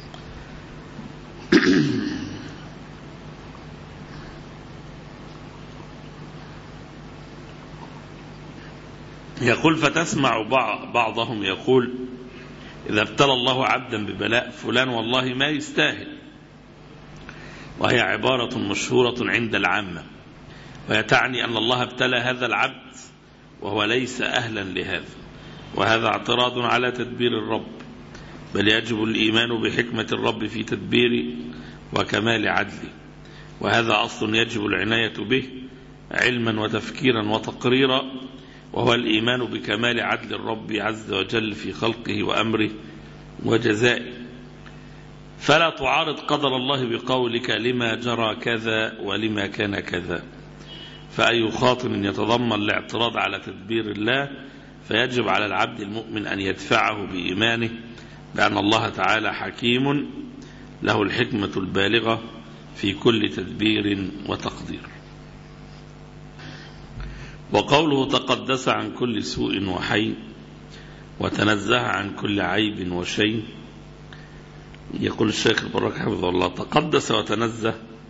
يقول: فتسمع بعضهم يقول: إذا ابتلى الله عبدا ببلاء فلان والله ما يستاهل، وهي عبارة مشهورة عند العامة، ويتعني أن الله ابتلى هذا العبد وهو ليس أهلا لهذا، وهذا اعتراض على تدبير الرب، بل يجب الإيمان بحكمة الرب في تدبيره وكمال عدله، وهذا أصل يجب العناية به علما وتفكيرا وتقريرا، وهو الإيمان بكمال عدل الرب عز وجل في خلقه وأمره وجزائه. فلا تعارض قدر الله بقولك لما جرى كذا ولما كان كذا، فأي خاطر يتضمن الاعتراض على تدبير الله، فيجب على العبد المؤمن أن يدفعه بإيمانه بأن الله تعالى حكيم له الحكمة البالغة في كل تدبير وتقدير. وقوله: تقدس عن كل سوء وحي وتنزه عن كل عيب وشيء. يقول الشيخ البراك حفظه الله: تقدس وتنزه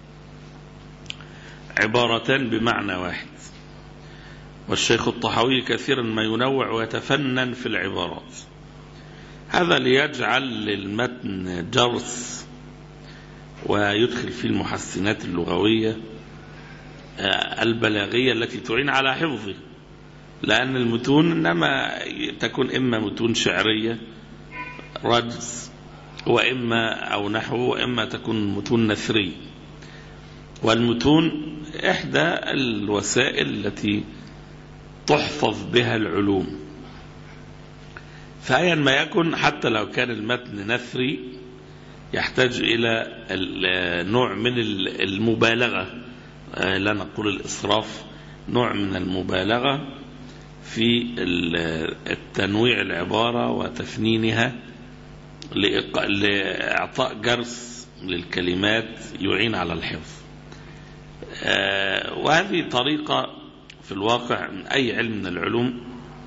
عبارتان بمعنى واحد، والشيخ الطحاوي كثيرا ما ينوع ويتفنن في العبارات، هذا ليجعل للمتن جرس ويدخل فيه المحسنات اللغوية البلاغية التي تعين على حفظه، لأن المتون إنما تكون إما متون شعرية رجز، وإما أو نحو، وإما تكون متون نثرية، والمتون إحدى الوسائل التي تحفظ بها العلوم. فأيا ما يكن، حتى لو كان المتن نثري يحتاج إلى نوع من المبالغة، لا نقول الإسراف، نوع من المبالغة في التنويع العبارة وتفنينها لإعطاء جرس للكلمات يعين على الحفظ. وهذه طريقة في الواقع من أي علم من العلوم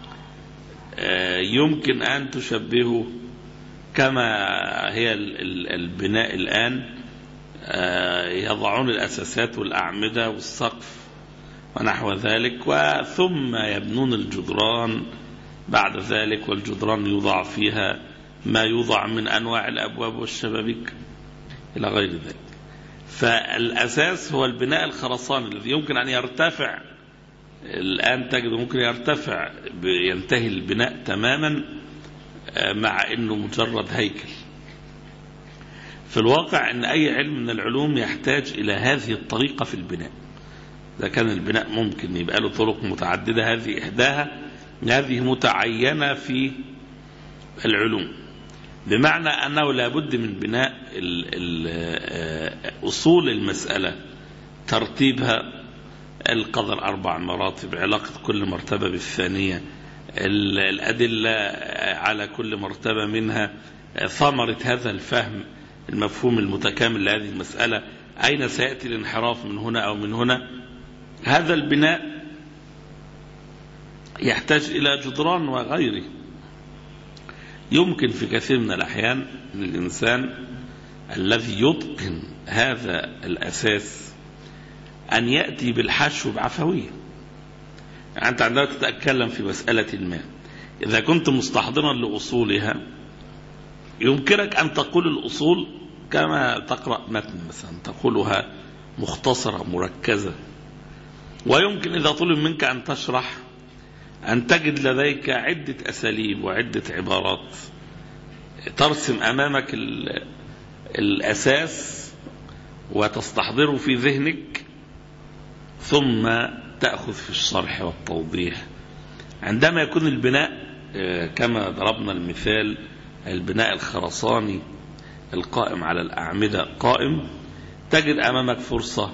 يمكن أن تشبهه كما هي البناء الآن، يضعون الأساسات والأعمدة والسقف ونحو ذلك، وثم يبنون الجدران بعد ذلك، والجدران يوضع فيها ما يوضع من أنواع الأبواب والشبابيك إلى غير ذلك. فالأساس هو البناء الخرساني الذي يمكن أن يرتفع، الآن تجد ممكن يرتفع ينتهي البناء تماما مع أنه مجرد هيكل. في الواقع أن أي علم من العلوم يحتاج إلى هذه الطريقة في البناء. إذا كان البناء ممكن يبقى له طرق متعددة، هذه إحداها، هذه متعينة في العلوم، بمعنى أنه لابد من بناء أصول المسألة، ترتيبها، القدر أربع مراتب، علاقة كل مرتبة بالثانية، الأدلة على كل مرتبة منها، ثمرة هذا الفهم، المفهوم المتكامل لهذه المسألة، أين سيأتي الانحراف من هنا أو من هنا. هذا البناء يحتاج إلى جدران وغيره. يمكن في كثير من الأحيان للإنسان الذي يتقن هذا الأساس أن يأتي بالحشو بعفوية. يعني أنت عندما تتكلم في مسألة ما، إذا كنت مستحضرا لأصولها يمكنك أن تقول الأصول كما تقرأ متن مثلا، تقولها مختصرة مركزة، ويمكن إذا طلب منك أن تشرح أن تجد لديك عدة أساليب وعدة عبارات ترسم أمامك الأساس وتستحضره في ذهنك، ثم تأخذ في الشرح والتوضيح. عندما يكون البناء كما ضربنا المثال البناء الخرساني القائم على الأعمدة قائم، تجد أمامك فرصة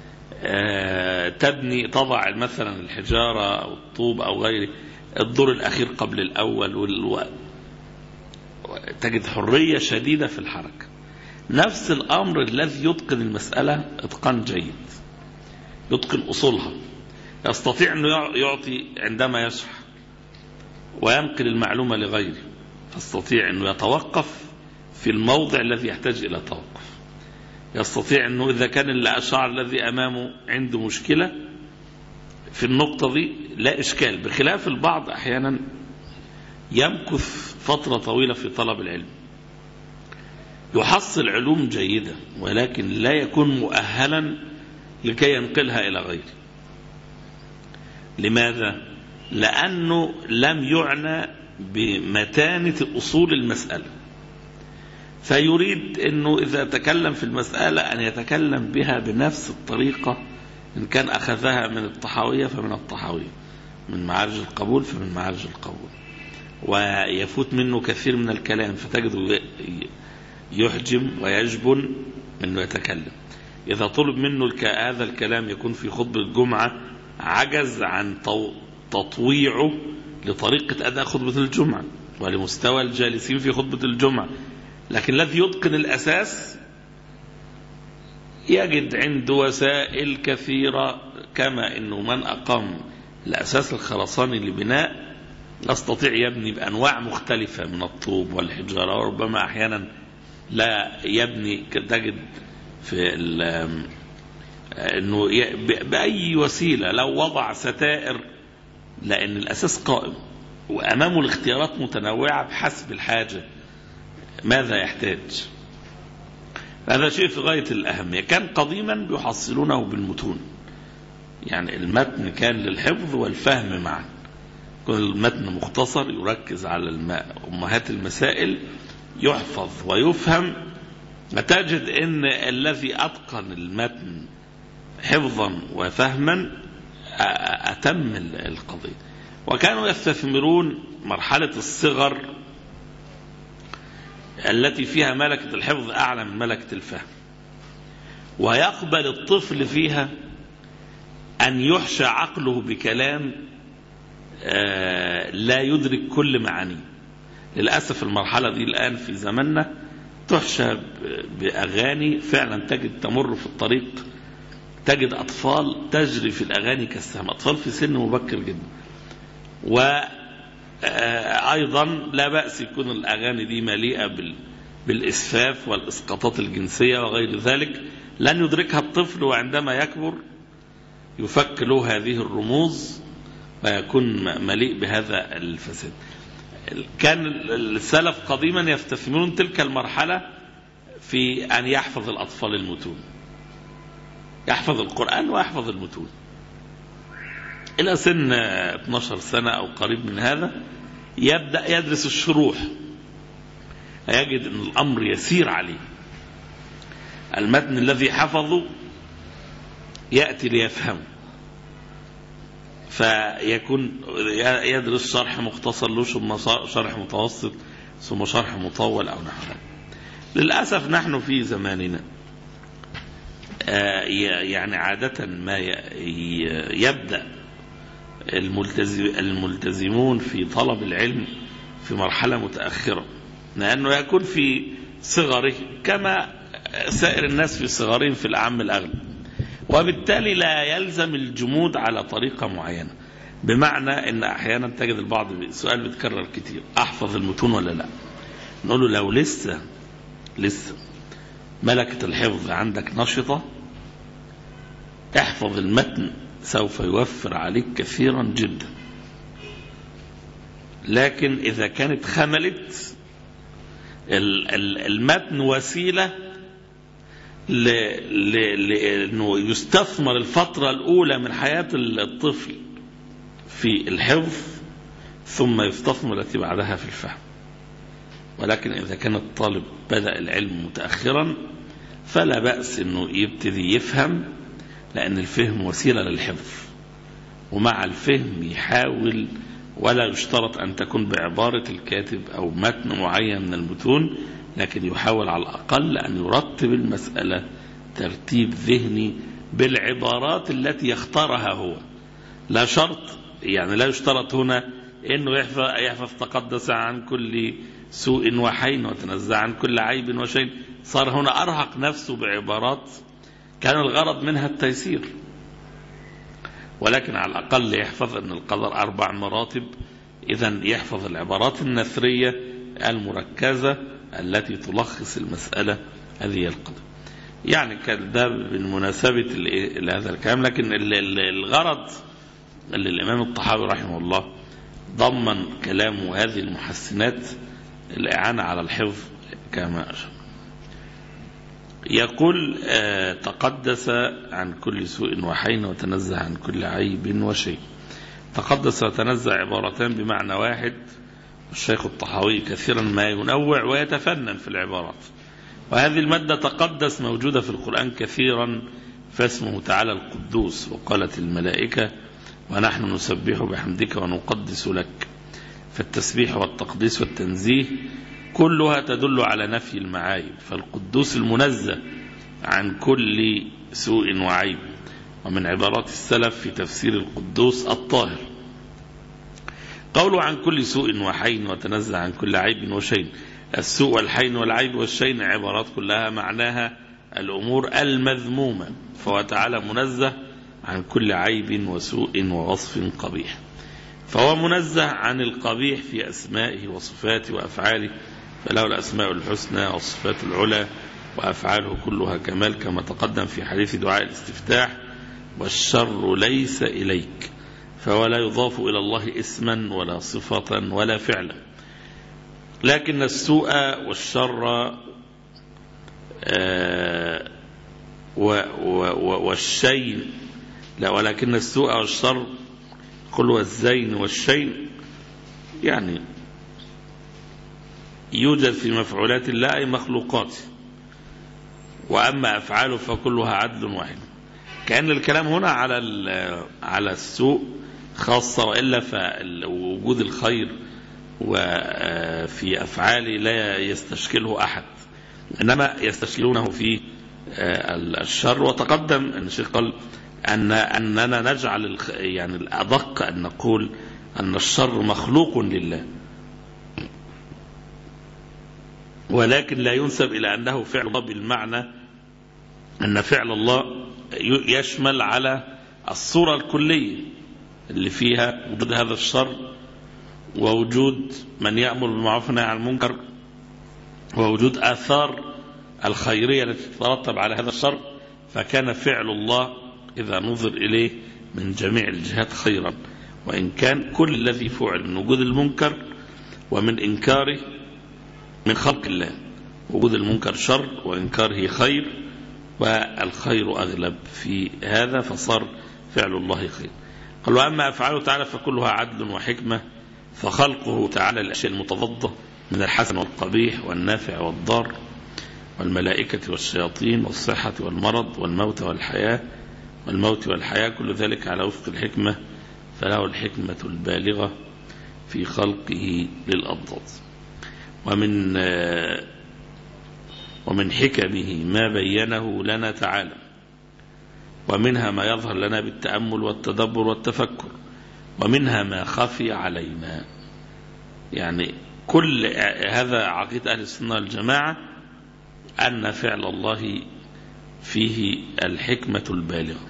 تبني تضع مثلا الحجارة أو الطوب أو غيره الدور الأخير قبل الأول والوقت، تجد حرية شديدة في الحركة. نفس الأمر الذي يتقن المسألة إتقان جيد، يتقن أصولها، يستطيع أنه يعطي عندما يشرح وينقل المعلومة لغيره، يستطيع أنه يتوقف في الموضع الذي يحتاج إلى توقف، يستطيع أنه إذا كان الأشعار الذي أمامه عنده مشكلة في النقطة دي لا إشكال، بخلاف البعض أحيانا يمكث فترة طويلة في طلب العلم، يحصل علوم جيدة ولكن لا يكون مؤهلا لكي ينقلها إلى غيره. لماذا؟ لأنه لم يعنى بمتانة أصول المسألة، فيريد أنه إذا تكلم في المسألة أن يتكلم بها بنفس الطريقة، إن كان أخذها من الطحاوية فمن الطحاوية، من معارج القبول فمن معارج القبول، ويفوت منه كثير من الكلام فتجده يحجم ويجبن أنه يتكلم. إذا طلب منه هذا الكلام يكون في خطبة الجمعة عجز عن تطويعه لطريقة أداء خطبة الجمعة ولمستوى الجالسين في خطبة الجمعة. لكن الذي يتقن الأساس يجد عنده وسائل كثيرة، كما أنه من أقام الأساس الخرساني لبناء يستطيع يبني بأنواع مختلفة من الطوب والحجارة، وربما أحيانا لا يبني، تجد في أنه بأي وسيلة لو وضع ستائر، لأن الأساس قائم وأمامه الاختيارات متنوعة بحسب الحاجة ماذا يحتاج. هذا شيء في غاية الأهمية. كان قديما بيحصلونه بالمتون، يعني المتن كان للحفظ والفهم معا، كان المتن مختصر يركز على أمهات المسائل، يحفظ ويفهم، وتجد أن الذي أتقن المتن حفظا وفهما أتم القضية. وكانوا يستثمرون مرحلة الصغر التي فيها ملكة الحفظ أعلى من ملكة الفهم، ويقبل الطفل فيها أن يحشى عقله بكلام لا يدرك كل معانيه. للأسف المرحلة دي الآن في زمننا تحشى بأغاني فعلا، تجد تمر في الطريق تجد أطفال تجري في الأغاني كالسهم، أطفال في سن مبكر جدا. وأيضا لا بأس يكون الأغاني دي مليئة بالإسفاف والإسقاطات الجنسية وغير ذلك، لن يدركها الطفل، وعندما يكبر يفك له هذه الرموز ويكون مليء بهذا الفساد. كان السلف قديما يستثمرون تلك المرحلة في أن يحفظ الأطفال المتون، يحفظ القرآن ويحفظ المتون إلى سن اثناشر سنة أو قريب من هذا، يبدأ يدرس الشروح، يجد أن الأمر يسير عليه. المتن الذي حفظه يأتي ليفهمه، فيكون يدرس شرح مختصر له، ثم شرح متوسط، ثم شرح مطول أو نحو ذلك. للأسف نحن في زماننا يعني عادة ما يبدأ الملتزمون في طلب العلم في مرحلة متأخرة، لأنه يكون في صغره كما سائر الناس في صغرهم في الأعم الأغلب، وبالتالي لا يلزم الجمود على طريقة معينة. بمعنى أن أحيانا تجد البعض سؤال بيتكرر كتير: أحفظ المتون ولا لا؟ نقول له لو لسه لسه ملكة الحفظ عندك نشطة، احفظ المتن، سوف يوفر عليك كثيرا جدا. لكن إذا كانت خملت، المتن وسيلة لأنه يستثمر الفترة الأولى من حياة الطفل في الحفظ ثم يفتصم التي بعدها في الفهم. ولكن إذا كان الطالب بدأ العلم متأخرا فلا بأس أنه يبتدي يفهم، لأن الفهم وسيلة للحفظ، ومع الفهم يحاول، ولا يشترط أن تكون بعبارة الكاتب أو متن معين من المتون، لكن يحاول على الأقل أن يرتب المسألة ترتيب ذهني بالعبارات التي يختارها هو. لا شرط، يعني لا يشترط هنا أنه يحفظ, يحفظ تقدس عن كل سوء وحين وتنزع عن كل عيب وشين. صار هنا أرهق نفسه بعبارات كان الغرض منها التيسير، ولكن على الأقل يحفظ أن القدر أربع مراتب، إذن يحفظ العبارات النثرية المركزة التي تلخص المسألة. هذه القدر يعني كان ده بالمناسبة لهذا الكلام. لكن الغرض اللي الإمام الطحاوي رحمه الله ضمن كلامه هذه المحسنات الإعانة على الحفظ كما أشار. يقول آه تقدس عن كل سوء وحين وتنزه عن كل عيب وشيء. تقدس وتنزه عبارتان بمعنى واحد، الشيخ الطحاوي كثيرا ما ينوع ويتفنن في العبارات، وهذه المادة تقدس موجودة في القرآن كثيرا، فاسمه تعالى القدوس، وقالت الملائكة ونحن نسبح بحمدك ونقدس لك. فالتسبيح والتقديس والتنزيه كلها تدل على نفي المعايب، فالقدوس المنزه عن كل سوء وعيب. ومن عبارات السلف في تفسير القدوس الطاهر قوله عن كل سوء وحين وتنزه عن كل عيب وشين. السوء والحين والعيب والشين عبارات كلها معناها الأمور المذمومة، فهو تعالى منزه عن كل عيب وسوء ووصف قبيح، فهو منزه عن القبيح في أسمائه وصفاته وأفعاله، فله الأسماء الحسنى والصفات العلى وأفعاله كلها كمال، كما تقدم في حديث دعاء الاستفتاح: والشر ليس إليك، فهو لا يضاف إلى الله اسما ولا صفة ولا فعلا. لكن السوء والشر آه والشين لا، ولكن السوء والشر قل والزين والشين يعني يوجد في مفعولات الله أي مخلوقات، وأما أفعاله فكلها عدل واحد. كأن الكلام هنا على على السوء خاصة، وإلا فوجود الخير وفي أفعاله لا يستشكله أحد، إنما يستشكلونه في الشر. وتقدم أن الشيخ قال أن أننا نجعل يعني الأدق أن نقول أن الشر مخلوق لله، ولكن لا ينسب إلى أنه فعل الله، بالمعنى أن فعل الله يشمل على الصورة الكلية اللي فيها وجود هذا الشر، ووجود من يأمر بالمعروف والنهي عن المنكر، ووجود آثار الخيرية التي تترتب على هذا الشر. فكان فعل الله إذا نظر إليه من جميع الجهات خيرا، وإن كان كل الذي فعل من وجود المنكر ومن إنكاره من خلق الله. وجود المنكر شر وإنكاره خير، والخير أغلب في هذا، فصار فعل الله خير. قال: وأما أفعاله تعالى فكلها عدل وحكمة، فخلقه تعالى الأشياء المتضادة من الحسن والقبيح والنافع والضار، والملائكة والشياطين والصحة والمرض والموت والحياة والموت والحياة، كل ذلك على وفق الحكمة، فله الحكمة البالغة في خلقه للأضداد. ومن ومن حكمه ما بينه لنا تعالى، ومنها ما يظهر لنا بالتأمل والتدبر والتفكر، ومنها ما خفي علينا. يعني كل هذا عقيدة أهل السنة والجماعة، أن فعل الله فيه الحكمة البالغة.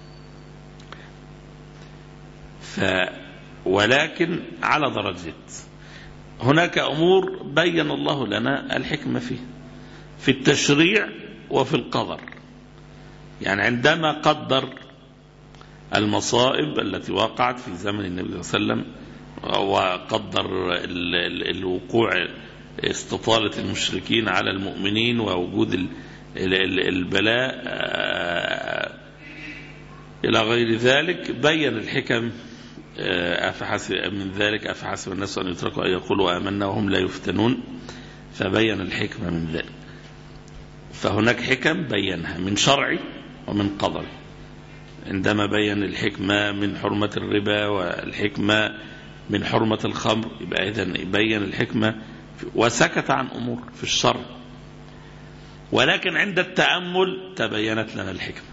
ف ولكن على درجات، هناك أمور بين الله لنا الحكمة فيه في التشريع وفي القدر. يعني عندما قدر المصائب التي وقعت في زمن النبي صلى الله عليه وسلم، وقدر الوقوع استطالة المشركين على المؤمنين ووجود البلاء إلى غير ذلك، بين الحكم أفحسب من ذلك أفحسب الناس أن يتركوا أن يقولوا آمنا وهم لا يفتنون، فبين الحكمة من ذلك. فهناك حكم بينها من شرعي ومن قدري. عندما بين الحكمة من حرمة الربا والحكمة من حرمة الخمر، يبقى إذن بين الحكمة وسكت عن أمور في الشرع، ولكن عند التأمل تبينت لنا الحكمة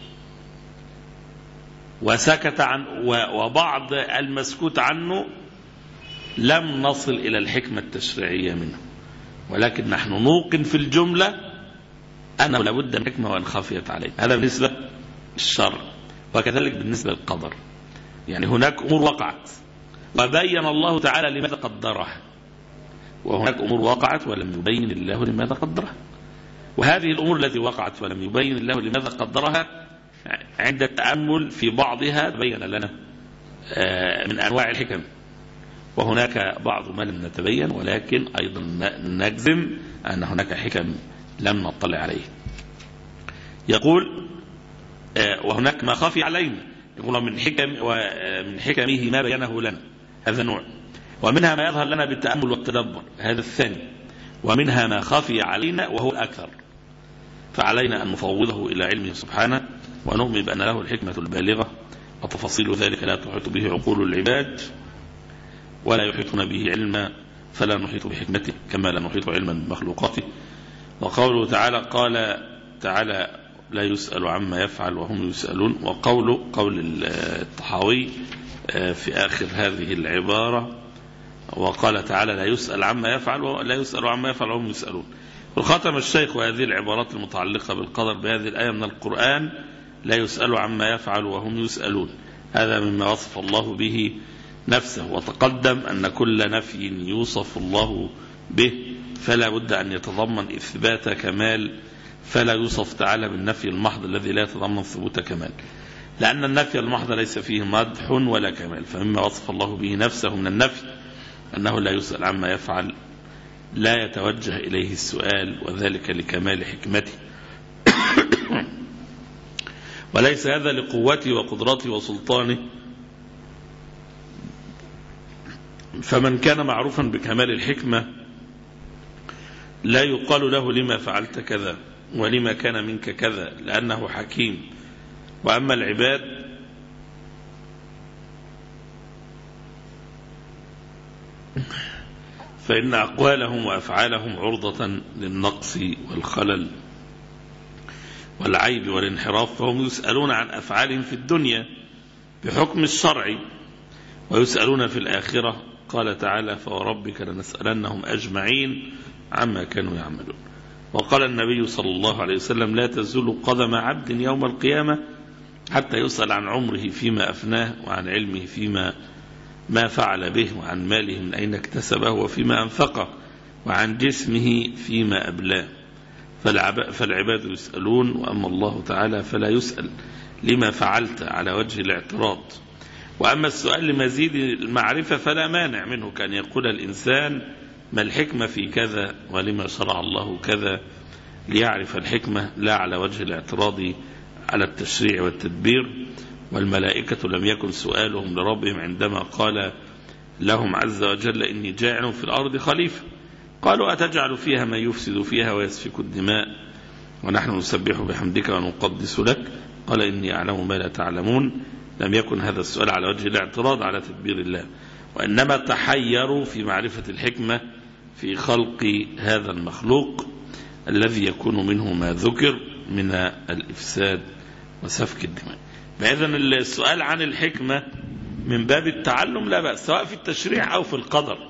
وسكت عن وبعض المسكوت عنه لم نصل إلى الحكمة التشريعية منه، ولكن نحن نوقن في الجملة أنه لابد من حكمة وأن خفيت عليه. هذا بالنسبة للشرع، وكذلك بالنسبة للقدر. يعني هناك أمور وقعت وبين الله تعالى لماذا قدرها، وهناك أمور وقعت ولم يبين الله لماذا قدرها. وهذه الأمور التي وقعت ولم يبين الله لماذا قدرها عند التأمل في بعضها بين لنا من أنواع الحكم، وهناك بعض ما لم نتبين، ولكن أيضا نجزم أن هناك حكم لم نطلع عليه. يقول وهناك ما خفي علينا، يقول من حكم ومن حكمه ما بينه لنا، هذا نوع. ومنها ما يظهر لنا بالتأمل والتدبر، هذا الثاني. ومنها ما خفي علينا وهو الأكثر، فعلينا أن نفوضه إلى علمه سبحانه ونؤمن بأن له الحكمة البالغة، وتفاصيل ذلك لا تحيط به عقول العباد ولا يحيطون به علما، فلا نحيط بحكمته كما لا نحيط علما بمخلوقاته. وقوله تعالى قال تعالى لا يسأل عما يفعل وهم يسألون. وقوله قول الطحاوي في آخر هذه العبارة وقال تعالى لا يسأل عما يفعل ولا يسأل عما يفعل وهم يسألون. وختم الشيخ وهذه العبارات المتعلقة بالقدر بهذه الآية من القرآن لا يسأل عما يفعل وهم يسألون. هذا مما وصف الله به نفسه، وتقدم أن كل نفي يوصف الله به فلا بد أن يتضمن إثبات كمال، فلا يوصف تعالى بالنفي المحض الذي لا يتضمن ثبوت كمال، لأن النفي المحض ليس فيه مدح ولا كمال. فمما وصف الله به نفسه من النفي أنه لا يسأل عما يفعل، لا يتوجه إليه السؤال، وذلك لكمال حكمته وليس هذا لقوته وقدرته وسلطانه. فمن كان معروفا بكمال الحكمة لا يقال له لما فعلت كذا ولما كان منك كذا، لأنه حكيم. وأما العباد فإن أقوالهم وأفعالهم عرضة للنقص والخلل والعيب والانحراف، فهم يسألون عن أفعالهم في الدنيا بحكم الشرع، ويسألون في الآخرة. قال تعالى فوربك لنسألنهم أجمعين عما كانوا يعملون. وقال النبي صلى الله عليه وسلم لا تزول قدم عبد يوم القيامة حتى يسأل عن عمره فيما أفناه، وعن علمه فيما ما فعل به، وعن ماله من أين اكتسبه وفيما أنفقه، وعن جسمه فيما أبلاه. فالعباد يسألون، وأما الله تعالى فلا يسأل لما فعلت على وجه الاعتراض. وأما السؤال لمزيد المعرفة فلا مانع منه، كان يقول الإنسان ما الحكمة في كذا ولما شرع الله كذا، ليعرف الحكمة لا على وجه الاعتراض على التشريع والتدبير. والملائكة لم يكن سؤالهم لربهم عندما قال لهم عز وجل إني جاعل في الأرض خليفة، قالوا أتجعل فيها من يفسد فيها ويسفك الدماء ونحن نسبح بحمدك ونقدس لك، قال إني أعلم ما لا تعلمون. لم يكن هذا السؤال على وجه الاعتراض على تدبير الله، وإنما تحيروا في معرفة الحكمة في خلق هذا المخلوق الذي يكون منه ما ذكر من الإفساد وسفك الدماء. فإذن السؤال عن الحكمة من باب التعلم لا بأس، سواء في التشريع أو في القدر.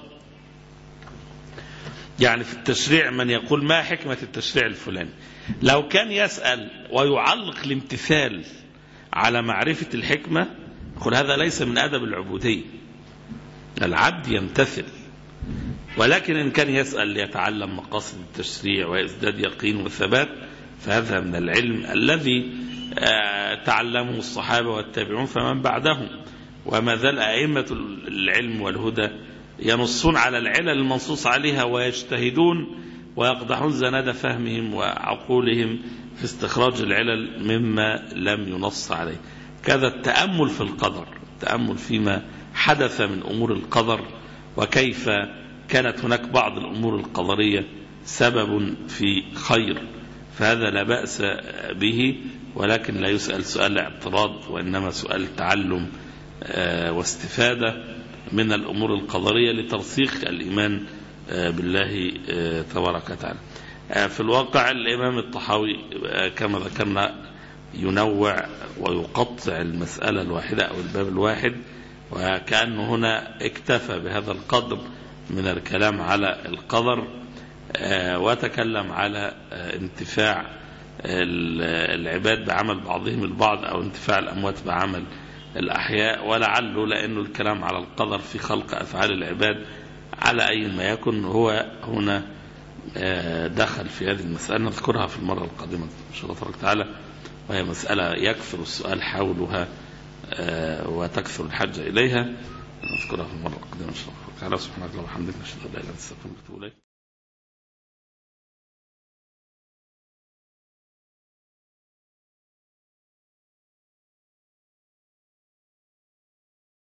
يعني في التشريع من يقول ما حكمة التشريع الفلاني، لو كان يسأل ويعلق الامتثال على معرفة الحكمة يقول هذا ليس من أدب العبودية، العبد يمتثل. ولكن إن كان يسأل ليتعلم مقاصد التشريع ويزداد يقين وثبات فهذا من العلم الذي تعلمه الصحابة والتابعون فمن بعدهم، وما زال أئمة العلم والهدى ينصون على العلل المنصوص عليها ويجتهدون ويقضحون زناد فهمهم وعقولهم في استخراج العلل مما لم ينص عليه. كذا التأمل في القدر، التأمل فيما حدث من أمور القدر، وكيف كانت هناك بعض الأمور القدرية سبب في خير، فهذا لا بأس به، ولكن لا يسأل سؤال اعتراض، وإنما سؤال تعلم واستفادة من الأمور القدرية لترسيخ الإيمان بالله تبارك وتعالى. في الواقع الإمام الطحاوي كما ذكرنا ينوع ويقطع المسألة الواحدة أو الباب الواحد، وكأنه هنا اكتفى بهذا القدر من الكلام على القدر، وتكلم على انتفاع العباد بعمل بعضهم البعض أو انتفاع الأموات بعمل الأحياء، ولعله لأنه الكلام على القدر في خلق أفعال العباد على أي ما يكن هو هنا دخل في هذه المسألة. نذكرها في المرة القادمة إن شاء الله تبارك وتعالى، وهي مسألة يكثر السؤال حولها وتكثر الحاجة إليها. نذكرها في المرة القادمة إن شاء الله تعالى. سبحانك اللهم وبحمدك، نشهد أن لا إله إلا أنت، نستغفرك ونتوب إليك.